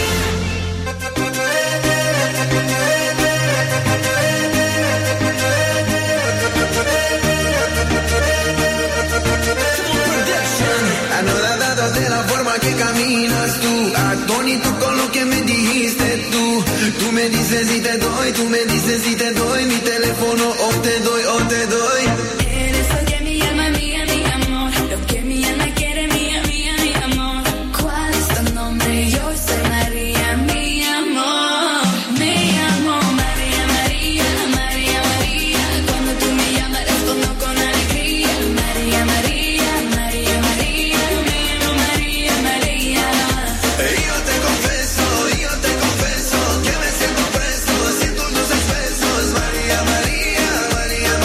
Anodada de la forma que caminas tú, atónito con lo que me dijiste tú. Tú me dices y te doy, tú me dices y te doy mi teléfono, o te doy, o te doy. Eres lo que mi alma, mía, mi amor, lo que mi alma quiere, mía, mía, mi amor. ¿Cuál es tu nombre? Yo soy María, mi amor, mi amor. María, María, María, María. Cuando tú me llamas respondo con alegría. María, María, María, María. Mi amor, María, María. Y yo te confieso, y yo te confieso que me siento preso, siento tus besos. María, María, María,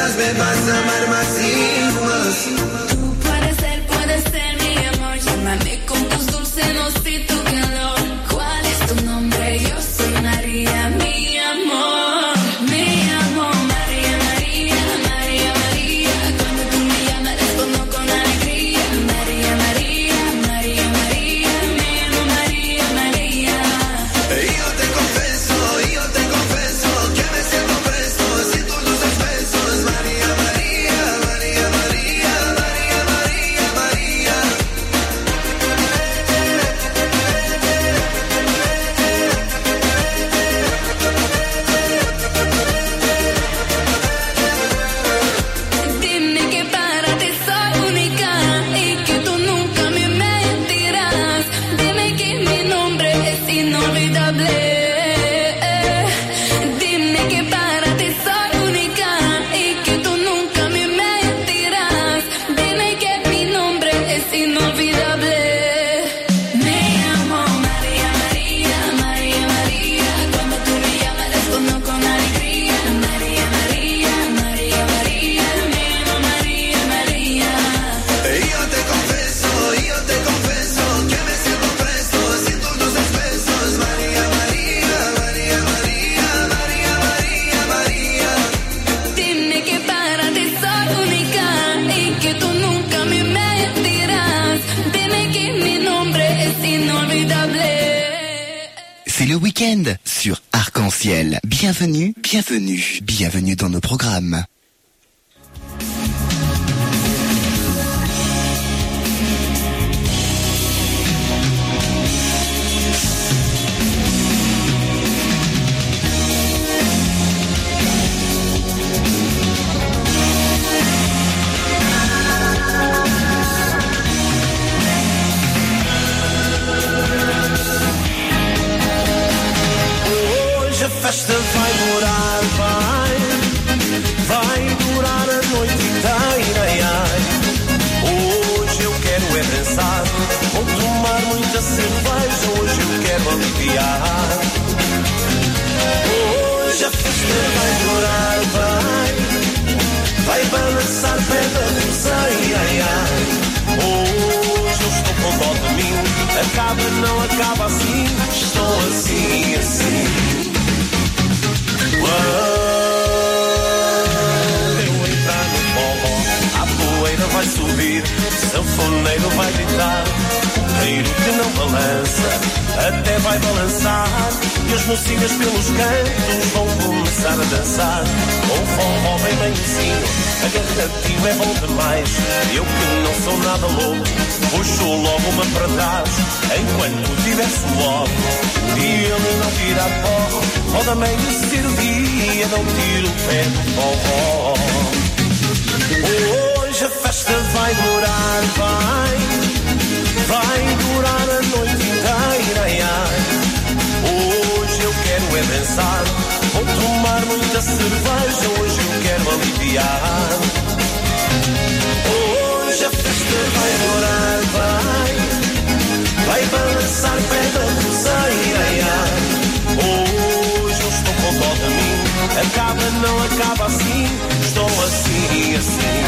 quieras me vas a amar más y más. Tú puedes ser, puedes ser mi amor. Llámame con tus dulces no y tu calor. ¿Cuál es tu nombre? Yo soy María, mi amor. Mi amor, María, María, María, María. Cuando tú me llamas respondo con alegría. María, María, María, María. Mi amor, María, María. Yo te confieso, yo te confieso que me siento preso sin tus dulces besos. María, María, María, María, María, María, María. Dime que para ti soy única y que tú nunca me mentirás. Dime que mi nombre es inolvidable. Dime que para ti soy única y que tú nunca me mentirás. Dime que mi nombre es inolvidable. Me llamo María, María, María, María. Cuando tú me llamas respondo con alegría. María, María, María, María. Me llamo María, María. Yo te confieso, yo te confieso que me siento preso sin tus dulces besos. María, María, María, María, María, María, María. Dime que para ti soy única y que tú nunca me mentirás. Dime que mi nombre es inolvidable. C'est le week-end sur Arc-en-Ciel. Bienvenue, bienvenue, bienvenue dans nos programmes. Hoje a festa vai durar, vai. Vai durar a noite inteira, ai, ai. Hoje eu quero é dançar. Vou tomar muita cerveja, hoje eu quero aliviar. Hoje a festa vai durar, vai. Vai balançar pedra do sei, ai, ai. Hoje eu estou com dó de mim. Acaba, não acaba assim. Estou assim, assim. Quando eu entrar no forró, a poeira vai subir, o sanfoneiro vai gritar, o reiro que não balança, até vai balançar, e as mocinhas pelos cantos vão começar a dançar, com o forró bem manhozinho, agarradinho é bom demais, eu que não sou nada louco, puxo logo uma para trás, enquanto tiver suor, e ele não virar pó, pode amanhecer o dia, não tiro o pé do forró. Hoje a festa vai durar, vai, vai durar a noite inteira, ai, ai. Hoje eu quero é dançar, vou tomar muita cerveja, hoje eu quero aliviar. Hoje a festa vai durar, vai, vai balançar pedra do sei, ai, ai. Hoje eu estou com dó de mim, acaba, não acaba assim, estou assim, assim.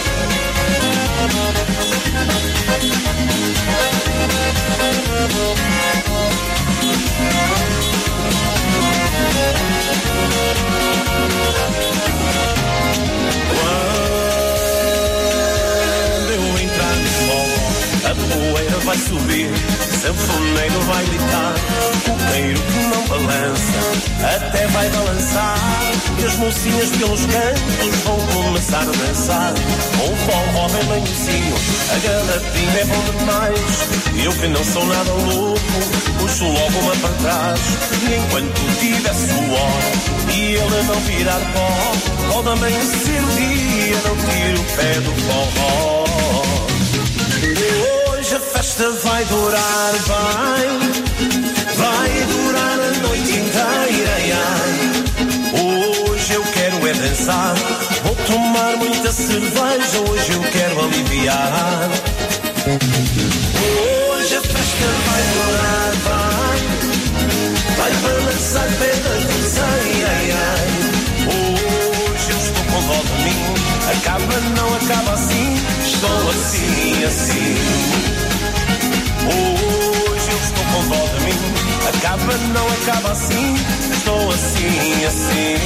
Quando eu entrar no forró, a poeira vai subir, sanfoneiro vai gritar, coqueiro que não balança, até vai balançar, e as mocinhas pelos cantos vão começar a dançar, com o forró bem manhozinho, agarradinho é bom demais, eu que não sou nada louco, puxo logo uma para trás, e enquanto tiver suor, e ele não virar pó, pode amanhecer o dia, não tiro o pé do forró. Hoje a festa vai durar, vai, vai durar a noite inteira, ai, ai. Hoje eu quero é dançar, vou tomar muita cerveja, hoje eu quero aliviar. Hoje a festa vai durar, vai, vai balançar pedras do sei, ai, ai. Hoje eu estou com dó de mim, Acaba, não acaba assim, estou assim, assim. Hoje eu estou com dó de mim. Acaba, não acaba assim, estou assim, assim.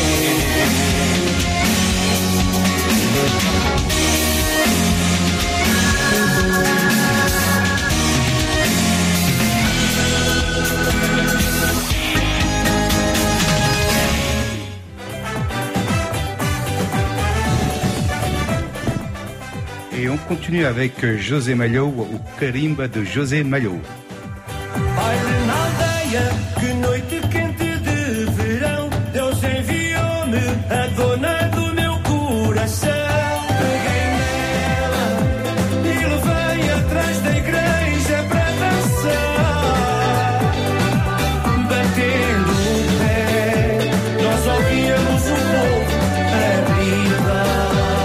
Et on continue avec José Malhoa, o Carimba de José Malhoa. Baile na aldeia, que noite quente de verão. Deus enviou-me a dona do meu coração. Peguei nela e levei atrás da igreja para dançar. Batendo o pé, nós ouvíamos o povo a gritar.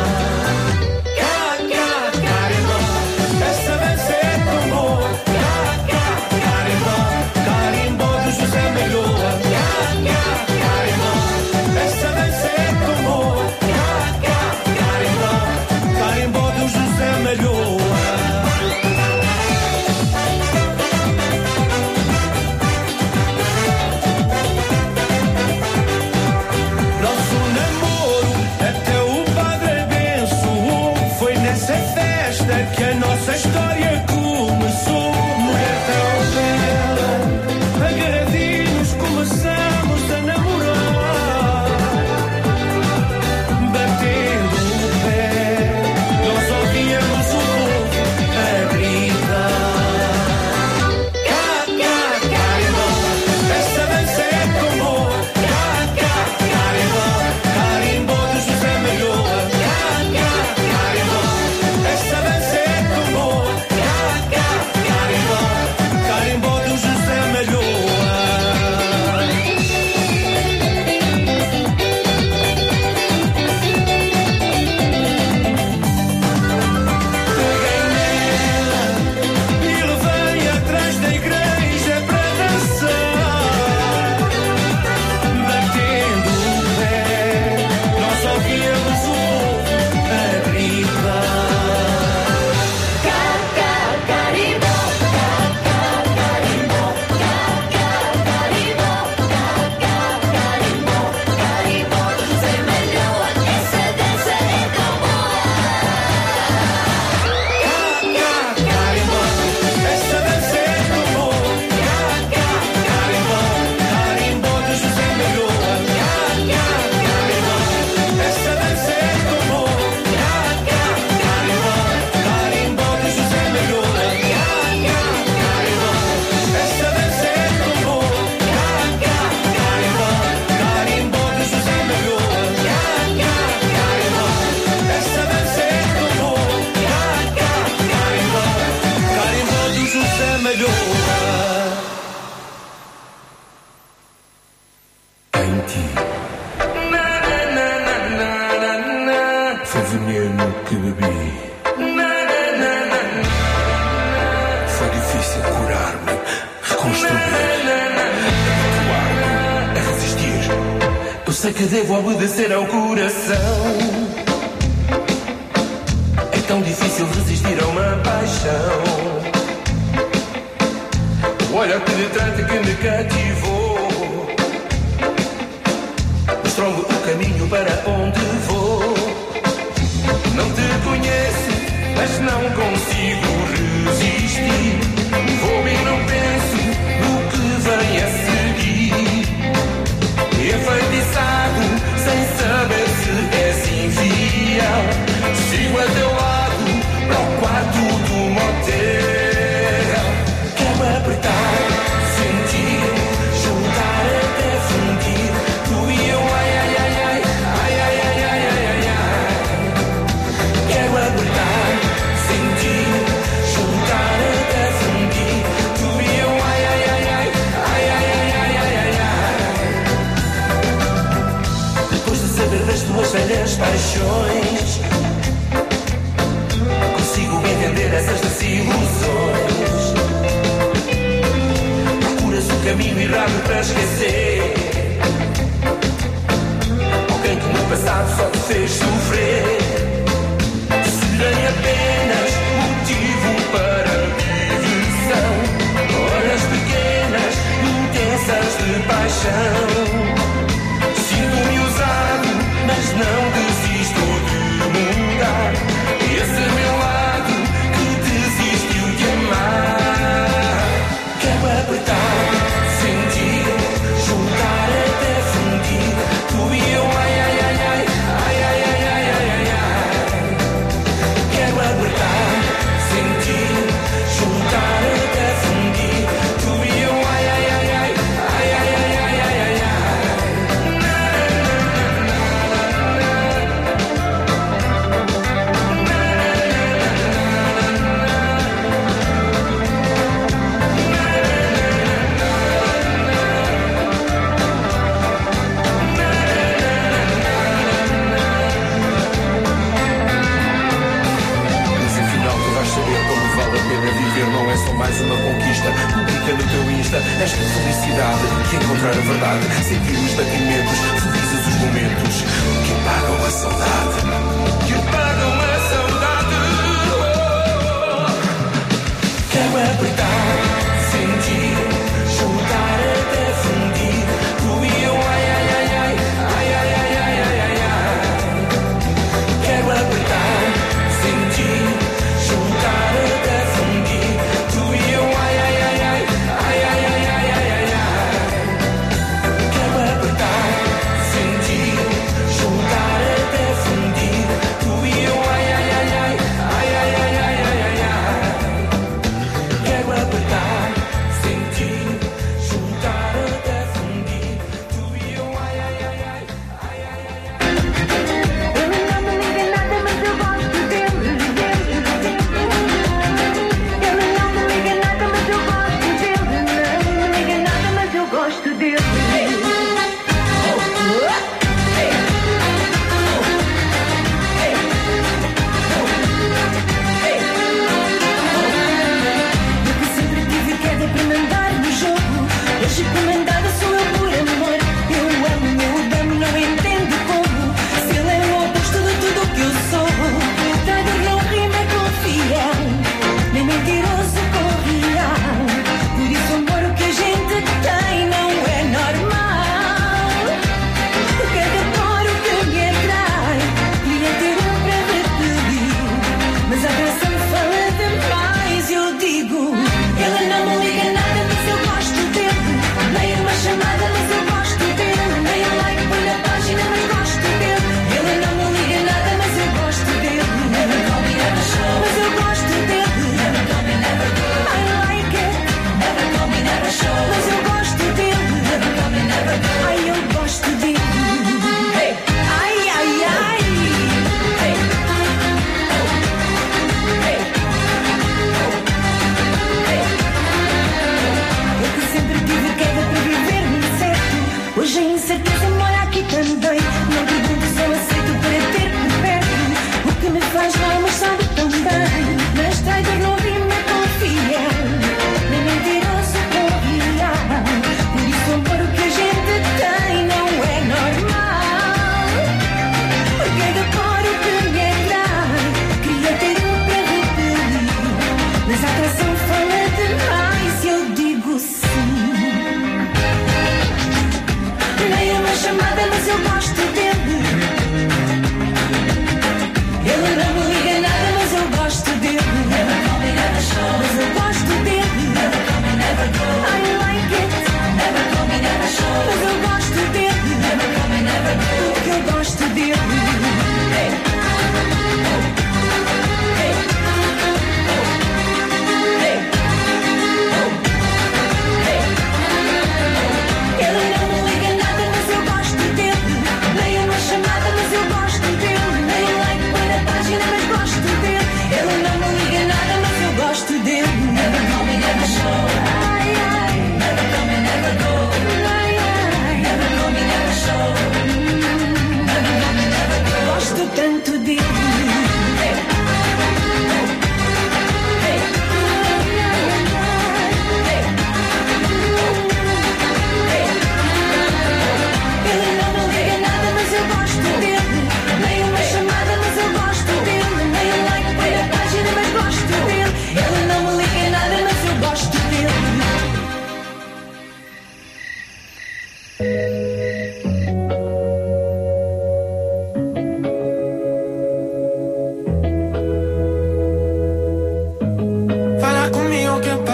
Que a nossa história começou. Mulher tão bela, agarradinhos começamos a namorar. Batendo o pé, nós ouvíamos o povo a gritar. Cá, cá, carimbó, essa dança é tão boa. Cá, cá, carimbó, carimbó do José Malhoa. Cá, cá, carimbó, essa dança é sei que devo obedecer ao coração. É tão difícil resistir a uma paixão. O olhar penetrante que me cativou mostrou-me o caminho para onde vou. Não te conheço, mas não consigo resistir. Vou e não penso no que vem a seguir. Enfeitiçado, sem saber se és infiel, sigo a teu lado para o quarto do motel. Quero apertar, sentir, juntar até fundir. Tu e eu, ai, ai, ai, ai, ai, ai, ai, ai, ai, ai, ai. Quero apertar, sentir, paixão. Sinto-me usado, mas não desisto de mudar. Esse meu lado que desistiu de amar. Quero apertar, sentir, juntar até fundir. Tu e eu, ai, ai, ai, ai, ai, ai, ai, ai, ai, ai, ai. Quero apertar, sentir, juntar até fundir. Tu e eu, ai, ai, ai, ai, ai, ai, ai, ai, ai, ai, ai. Mas afinal tu vais saber como vale a pena viver. Não é só mais uma conquista. Publica no teu Insta esta felicidade. Que encontrar a verdade, sentir os batimentos, felizes os momentos que apagam a saudade. Que apagam a saudade. Quero apertar, sentir, juntar até fundir. Tu e eu, ai, ai, ai, ai, ai, ai, ai, ai, ai, ai, ai. Quero apertar, sentir, juntar até fundir. Tu e eu, ai, ai, ai, ai, ai, ai, ai, ai, ai, ai, ai. Quero apertar, sentir, juntar até fundir.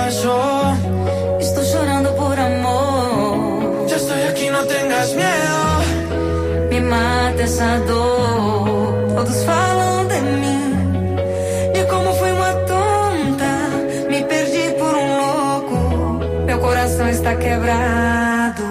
pasó. Estoy llorando por amor. Ya estoy aquí, no tengas miedo. Me mata essa dor. Todos falam de mim, de como fui uma tonta. Me perdi por um louco. Meu coração está quebrado.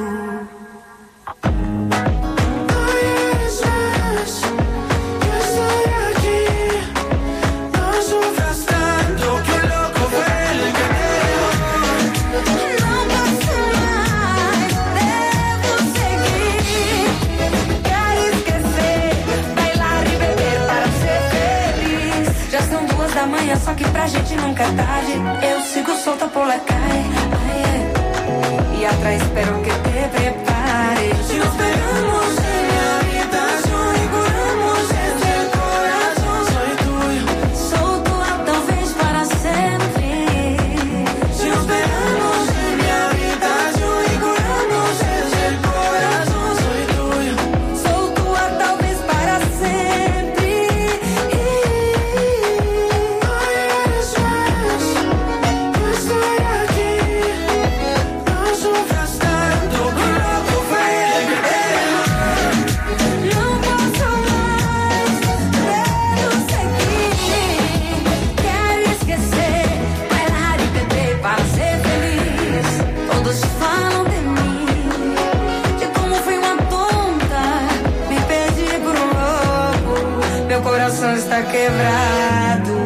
Só que pra gente nunca é tarde. Eu sigo solta por lá cai. Ai, ai. E atrás espero que te prepares. Si nos pegamos en mi habitación y curamos desde el corazón, soy tuyo. Sou tua talvez para sempre. Si nos pegamos en mi habitación y curamos desde el corazón, soy tuyo. Sou tua talvez para sempre. Meu coração está quebrado.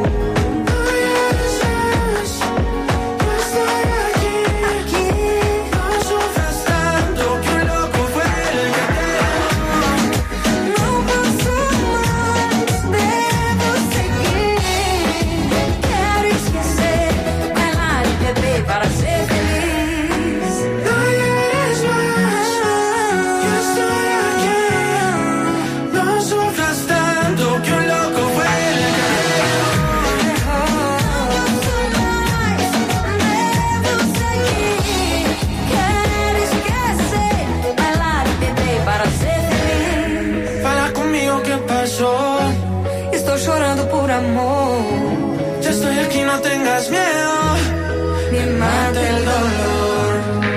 Estou chorando por amor. Ya estoy aquí, no tengas miedo. Me mata el dolor.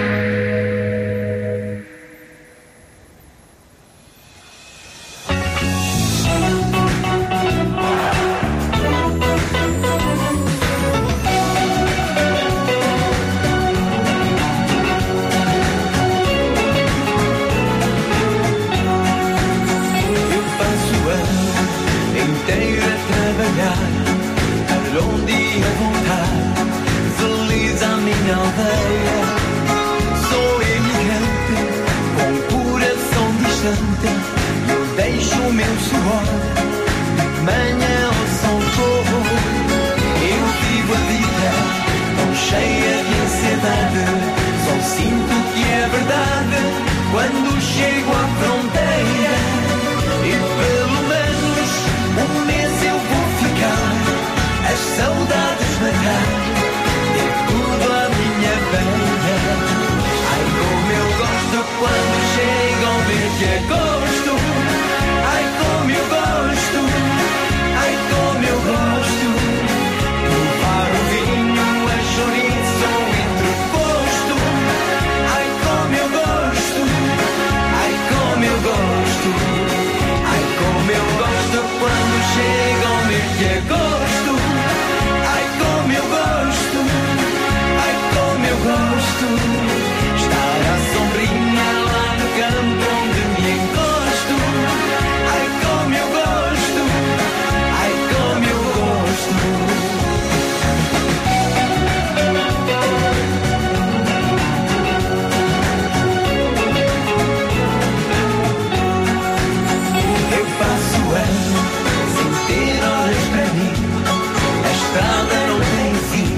Sou imigrante, com coração distante. Eu deixo o meu suor, de manhã ao São Torro. Eu vivo a vida tão cheia de ansiedade. Só sinto que é verdade quando chego à fronteira. E pelo menos um mês eu vou ficar, as saudades matar. Ai, como eu gosto quando chega o mês de agosto. Ai, como eu gosto. Ai, como eu gosto. Provar o vinho, a chouriço entre o posto. Ai, como eu gosto. Ai, como eu gosto. Ai, como eu gosto quando chega o mês de agosto. Ai, como eu gosto. Ai, como eu gosto. Estar à sombrinha lá no campo onde me encosto. Ai, como eu gosto. Ai, como eu gosto. Eu passo anos sem ter horas para mim. A estrada não tem fim.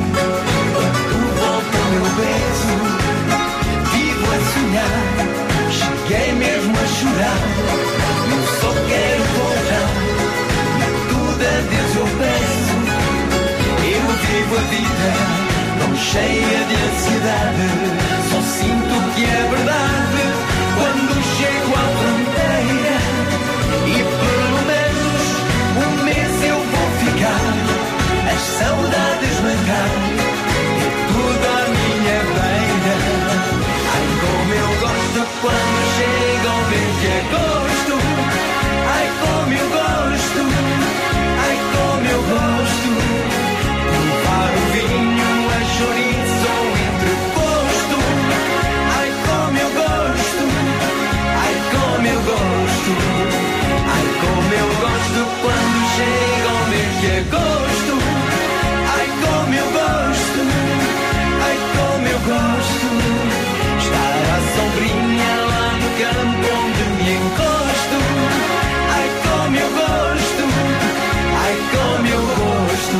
Meu beijo, vivo a sonhar. Cheguei mesmo a chorar. Eu só quero voltar. E tudo a Deus eu peço. Eu vivo a vida tão cheia de ansiedade. Só sinto que é verdade quando chego à fronteira. E pelo menos um mês eu vou ficar, as saudades matar. E tudo a que é gosto. Ai, como eu gosto, ai, como eu gosto. Estar à sombrinha lá no campo onde me encosto. Ai, como eu gosto, ai, como eu gosto.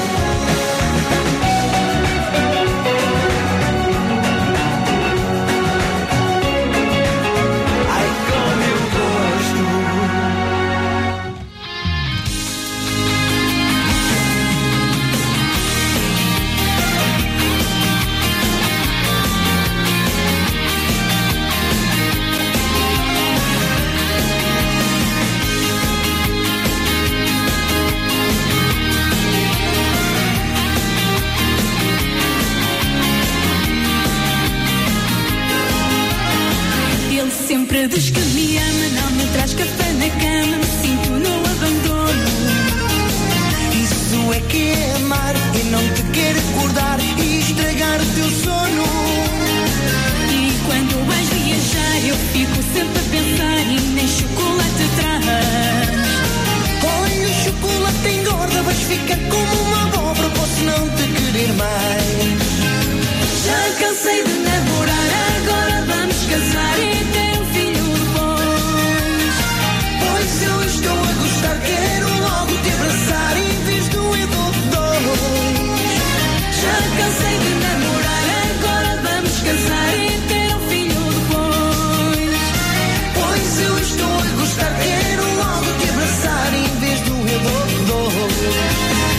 Sempre diz que me ama, não me traz café na cama, me sinto no abandono. Isso é que é amar e não te quer acordar e estragar o teu sono. E quando vais viajar eu fico sempre a pensar e nem chocolate traz. Olha, o chocolate engorda, vais ficar como uma abóbora, posso não te querer mais. Já cansei de namorar, agora vamos casar e ter um filho depois. Pois eu estou a gostar, quero logo te abraçar em vez do eu dou dois. Já cansei de namorar, agora vamos casar e ter um filho depois. Pois eu estou a gostar, quero logo te abraçar em vez do eu dou dois.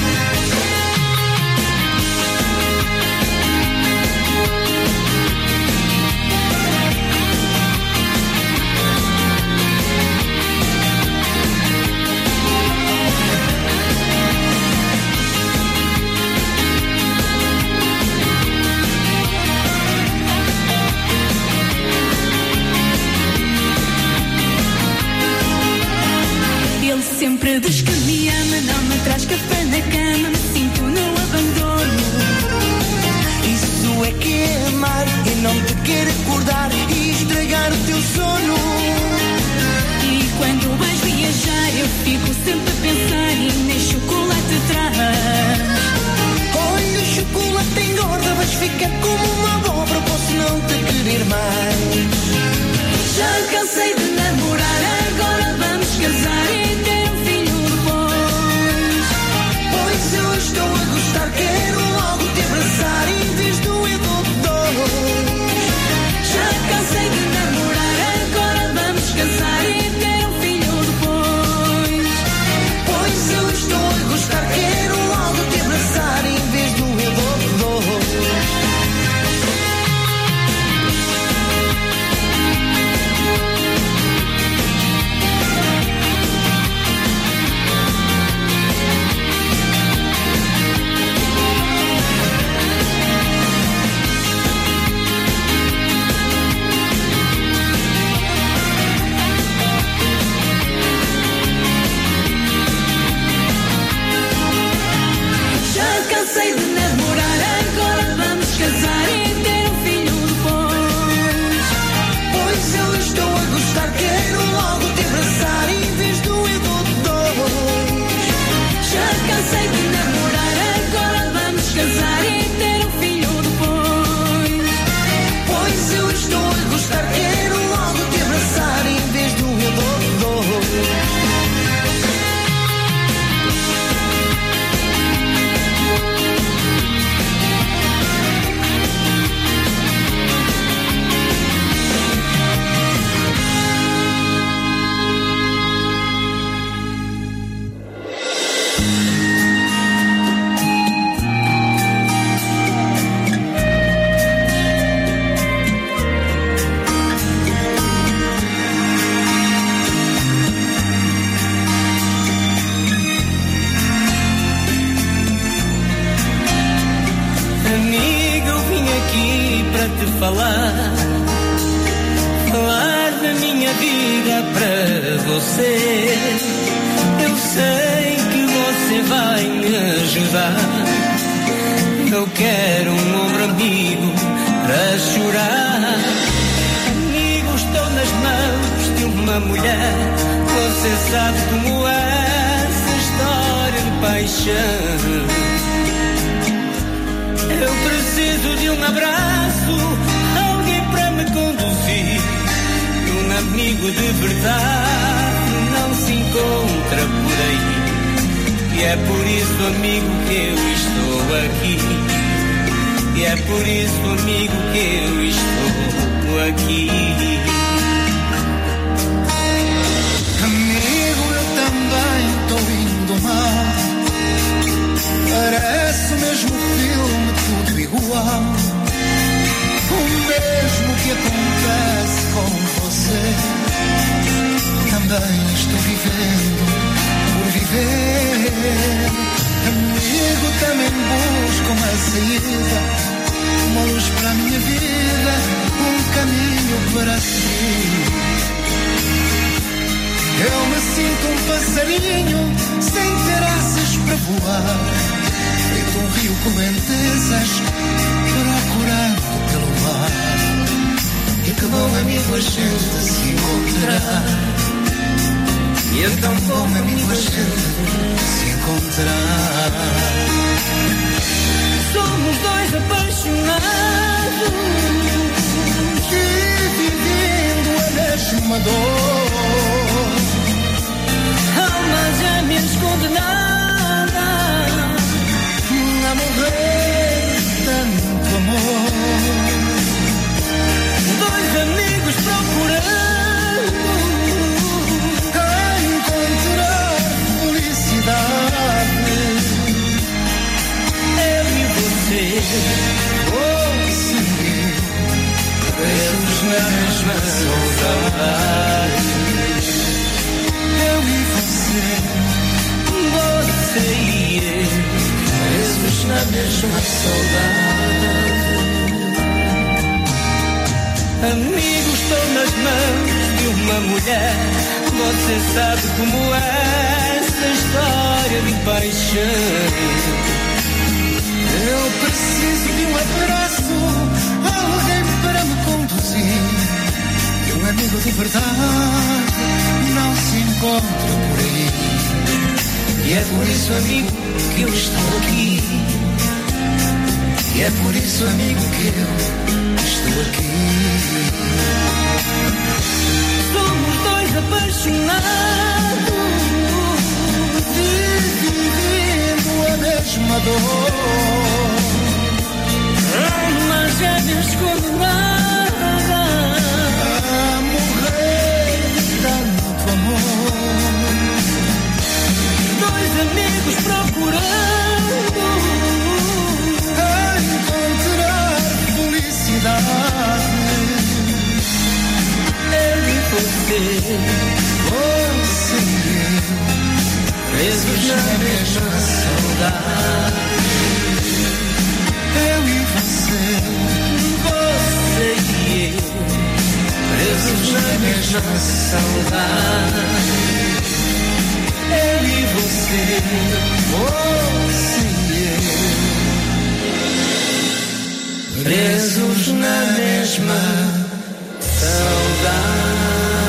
Sempre diz que me ama, não me traz café na cama, me sinto no abandono. Isso é que é amar e não te quer acordar e estragar o teu sono. E quando vais viajar eu fico sempre a pensar e nem chocolate traz. Olha, o chocolate engorda, vais ficar como uma abóbora, posso não te querer mais. Já cansei de namorar, agora vamos casar e ter um filho depois. Pois eu estou a gostar, quero logo te abraçar em vez do eu dou dois. Já cansei de namorar, agora vamos casar e ter um filho depois. Pois eu estou a gostar, quero logo te abraçar em vez do eu dou dois. Cansei de namorar, agora vamos casar e ter um filho depois. Pois eu estou a gostar, quero logo te abraçar em vez do eu dou dois. Já cansei de namorar, agora vamos casar e ter um filho depois. Pois eu estou a gostar, quero logo te abraçar em vez do eu dou dois. falar, falar da minha vida para você. Eu sei que você vai me ajudar. Eu quero um ombro amigo para chorar. Amigo, estou nas mãos de uma mulher. Você sabe como é essa história de paixão. Eu preciso de um abraço, alguém para me conduzir. Um amigo de verdade não se encontra por aí. E é por isso, amigo, que eu estou aqui. E é por isso, amigo, que eu estou aqui. Amigo, eu também estou indo mal. Parece o mesmo filme, tudo igual. O mesmo que acontece com você. Também estou vivendo por viver. Amigo, também busco uma saída, uma luz para a minha vida, um caminho para seguir. Eu me sinto um passarinho sem ter asas para voar, feito um rio com correntezas procurando pelo mar. E que bom amigo a gente se encontrar. E então bom amigo a gente se encontrar. Somos dois apaixonados e vivendo a mesma dor. Almas gêmeas condenadas a morrer de tanto amor. Dois amigos procurando eu e você, oh sim, presos na mesma saudade. Eu e você, você e eu, presos na mesma saudade. Amigo, estou nas mãos de uma mulher. Você sabe como é essa história de paixão. Eu preciso de um abraço, alguém para me conduzir. E um amigo de verdade não se encontra por aí. E é por isso, amigo, que eu estou aqui. E é por isso, amigo, que eu estou aqui. Somos dois apaixonados e vivendo a mesma dor. Almas gêmeas condenadas a morrer de tanto amor. Dois amigos procurando a encontrar felicidade. Eu e você, você e eu, presos na mesma saudade. Eu e você, você e eu, presos na mesma saudade. Eu e você, você e eu, presos na mesma saudade.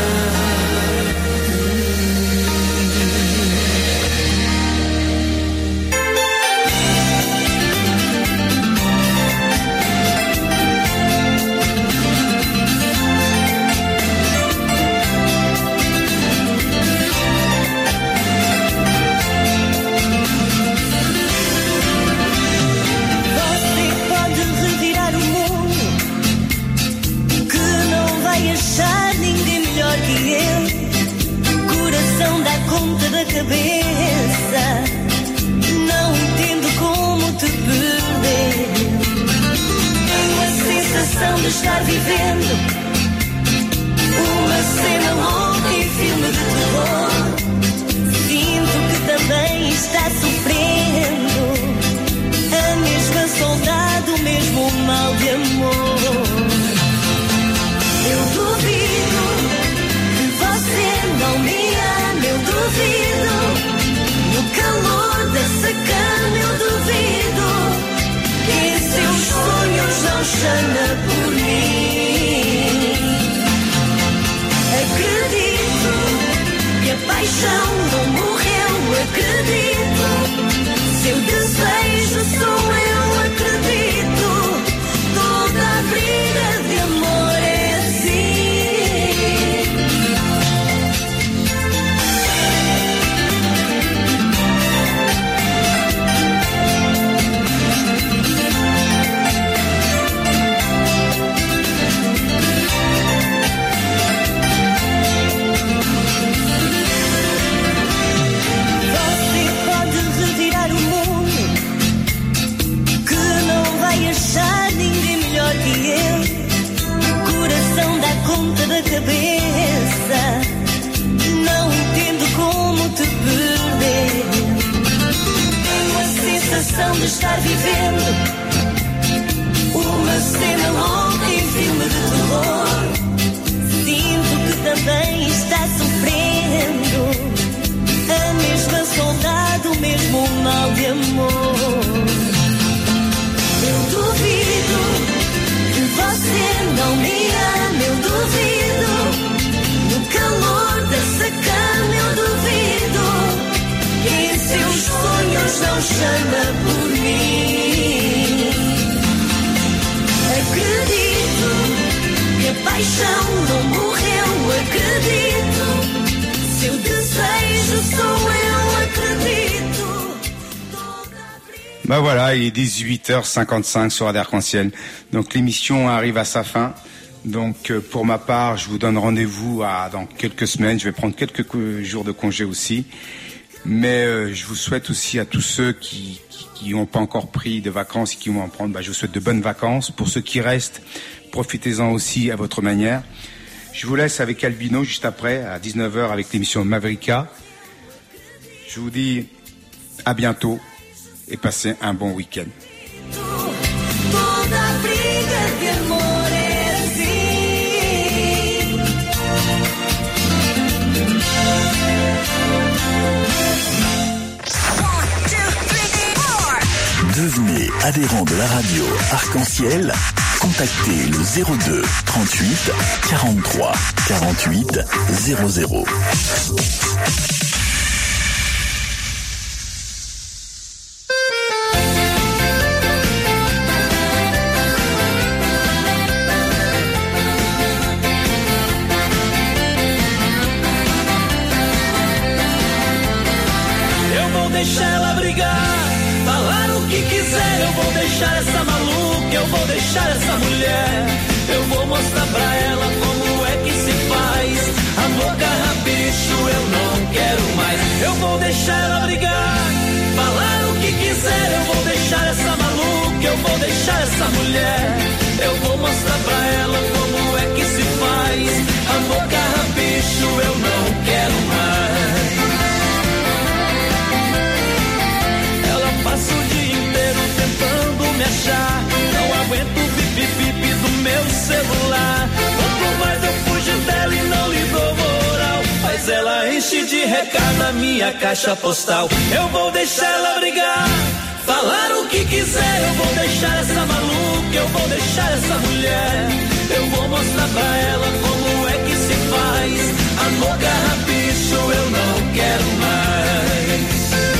Cabeça, não entendo como te perder. Tenho a sensação de estar vivendo uma cena louca em filme de terror. Sinto que também está sofrendo a mesma saudade, o mesmo mal de amor. Eu duvido que você não me ama, eu duvido. No calor dessa cama eu duvido que em seus sonhos não chama por mim. Acredito que a paixão não morreu, acredito sensação de estar vivendo uma cena louca em filme de terror. Sinto que também está sofrendo a mesma saudade, o mesmo mal de amor. Eu duvido que você não me ama, eu duvido. No calor dessa cama eu duvido que em seus sonhos não chama por mim. Acredito que a paixão não morreu, acredito. Seu desejo sou eu, acredito. Ben voilà, il est dix-huit heures cinquante-cinq sur Radio Arc-en-Ciel. Donc l'émission arrive à sa fin. Donc euh, pour ma part, je vous donne rendez-vous à, dans quelques semaines. Je vais prendre quelques jours de congé aussi. Mais euh, je vous souhaite aussi à tous ceux qui qui n'ont pas encore pris de vacances et qui vont en prendre, bah, je vous souhaite de bonnes vacances. Pour ceux qui restent, profitez-en aussi à votre manière. Je vous laisse avec Albino juste après, à dix-neuf heures, avec l'émission Mavrika. Je vous dis à bientôt et passez un bon week-end. Devenez adhérent de la radio Arc-en-Ciel. Contactez le zéro deux trente-huit quarante-trois quarante-huit zéro zéro. Eu vou deixar ela brigar, falar o que quiser. Eu vou deixar essa maluca, eu vou deixar essa mulher. Eu vou mostrar pra ela como é que se faz. Amor carrapicho, eu não quero mais. Eu vou deixar ela brigar, falar o que quiser. Eu vou deixar essa maluca, eu vou deixar essa mulher. Eu vou mostrar pra ela como é que se faz. Amor carrapicho, eu não quero mais. Passo o dia inteiro tentando me achar. Não aguento o bip-bip do meu celular. Quanto mais eu fujo dela e não lhe dou moral, mas ela enche de recado a minha caixa postal. Eu vou deixar ela brigar, falar o que quiser. Eu vou deixar essa maluca, eu vou deixar essa mulher. Eu vou mostrar pra ela como é que se faz. Amor carrapicho, eu não quero mais.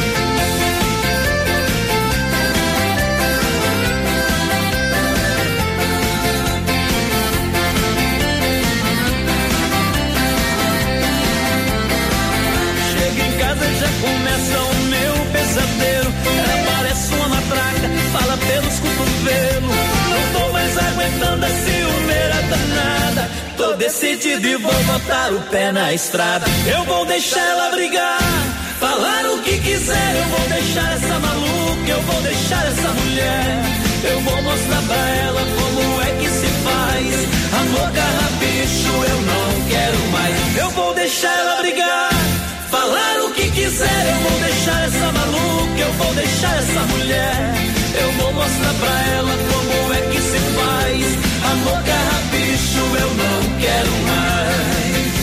Já começa o meu pesadelo. Ela parece uma matraca, fala pelos cotovelos. Não tô mais aguentando a ciumeira danada. Tô decidido e vou botar o pé na estrada. Eu vou deixar ela brigar, falar o que quiser. Eu vou deixar essa maluca, eu vou deixar essa mulher. Eu vou mostrar pra ela como é que se faz. Amor carrapicho, eu não quero mais. Eu vou deixar ela brigar, falar o que quiser. Eu vou deixar essa maluca, eu vou deixar essa mulher. Eu vou mostrar pra ela como é que se faz. Amor carrapicho, eu não quero mais.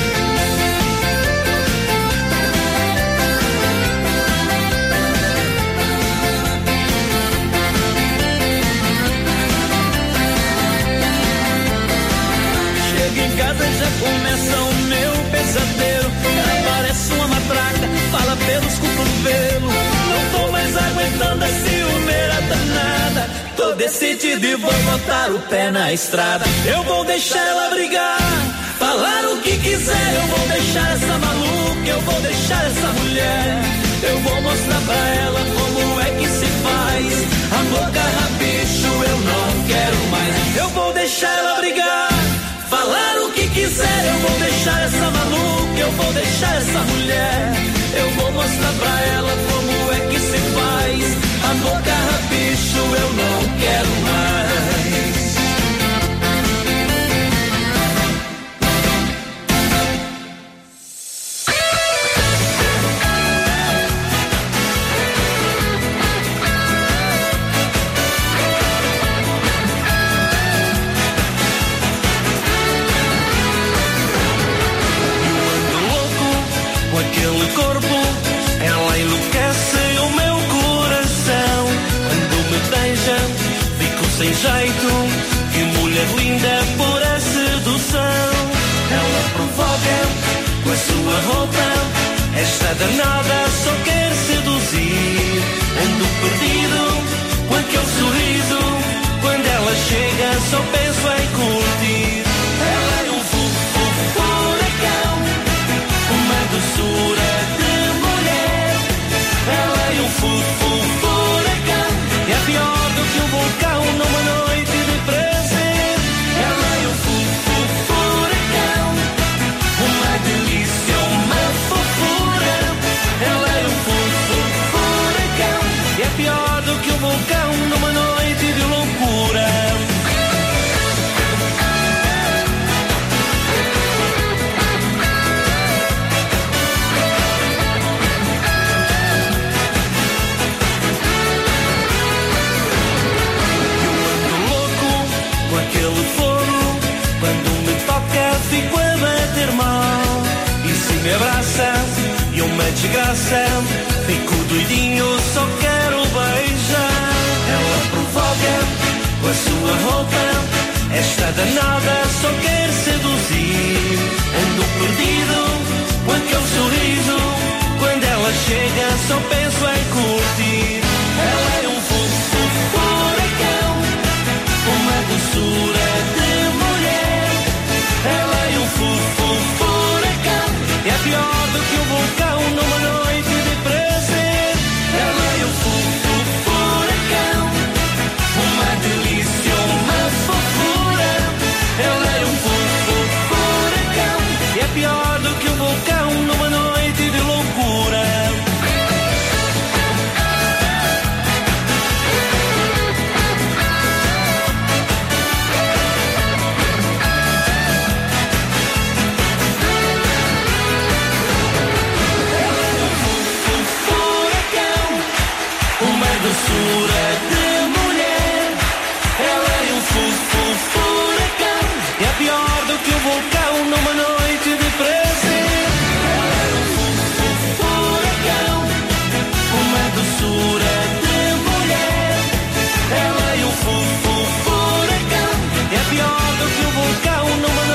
Chega em casa e já começa o meu pesadelo. Ela parece uma matraca, fala pelos cotovelos. Não tô mais aguentando a ciumeira danada. Tô decidido e vou botar o pé na estrada. Eu vou deixar ela brigar, falar o que quiser. Eu vou deixar essa maluca, eu vou deixar essa mulher. Eu vou mostrar pra ela como é que se faz. Amor carrapicho, eu não quero mais. Eu vou deixar ela brigar, falar o que quiser. Eu vou deixar essa maluca, eu vou deixar essa mulher. Eu vou mostrar pra ela como é que se faz. Amor carrapicho, eu não quero mais. sem jeito, que mulher linda por a sedução. Ela provoca com a sua roupa, esta danada só quer seduzir. Ando perdido com aquele sorriso, quando ela chega só penso em curtir. Ela é um fofo furacão, uma doçura de mulher. Ela é um fofo furacão, é pior do que um vulcão numa noite de prazer. Ela é um fofo furacão, uma delícia, uma fofura. Ela é um fofo furacão, é pior do que um vulcão numa noite de loucura. Aquele fogo, quando me toca fico a bater mal. E se me abraça e uma desgraça, fico doidinho, só quero beijar. Ela provoca com a sua roupa, esta danada só quer seduzir. Ando perdido com aquele sorriso, quando ela chega só penso em curtir. Ela é um fofo furacão, uma doçura de mulher. Ela é um fofo furacão, é pior do que um vulcão numa noite de prazer. Ela é um fofo furacão, uma delícia, uma fofura. Ela é um fofo furacão, é pior do que um vulcão numa noite de loucura. Doçura de mulher, ela é um fofo furacão, é pior do que um vulcão numa noite de prazer. Ela é um fofo furacão, uma doçura de mulher. Ela é um fofo furacão, é pior do que um vulcão numa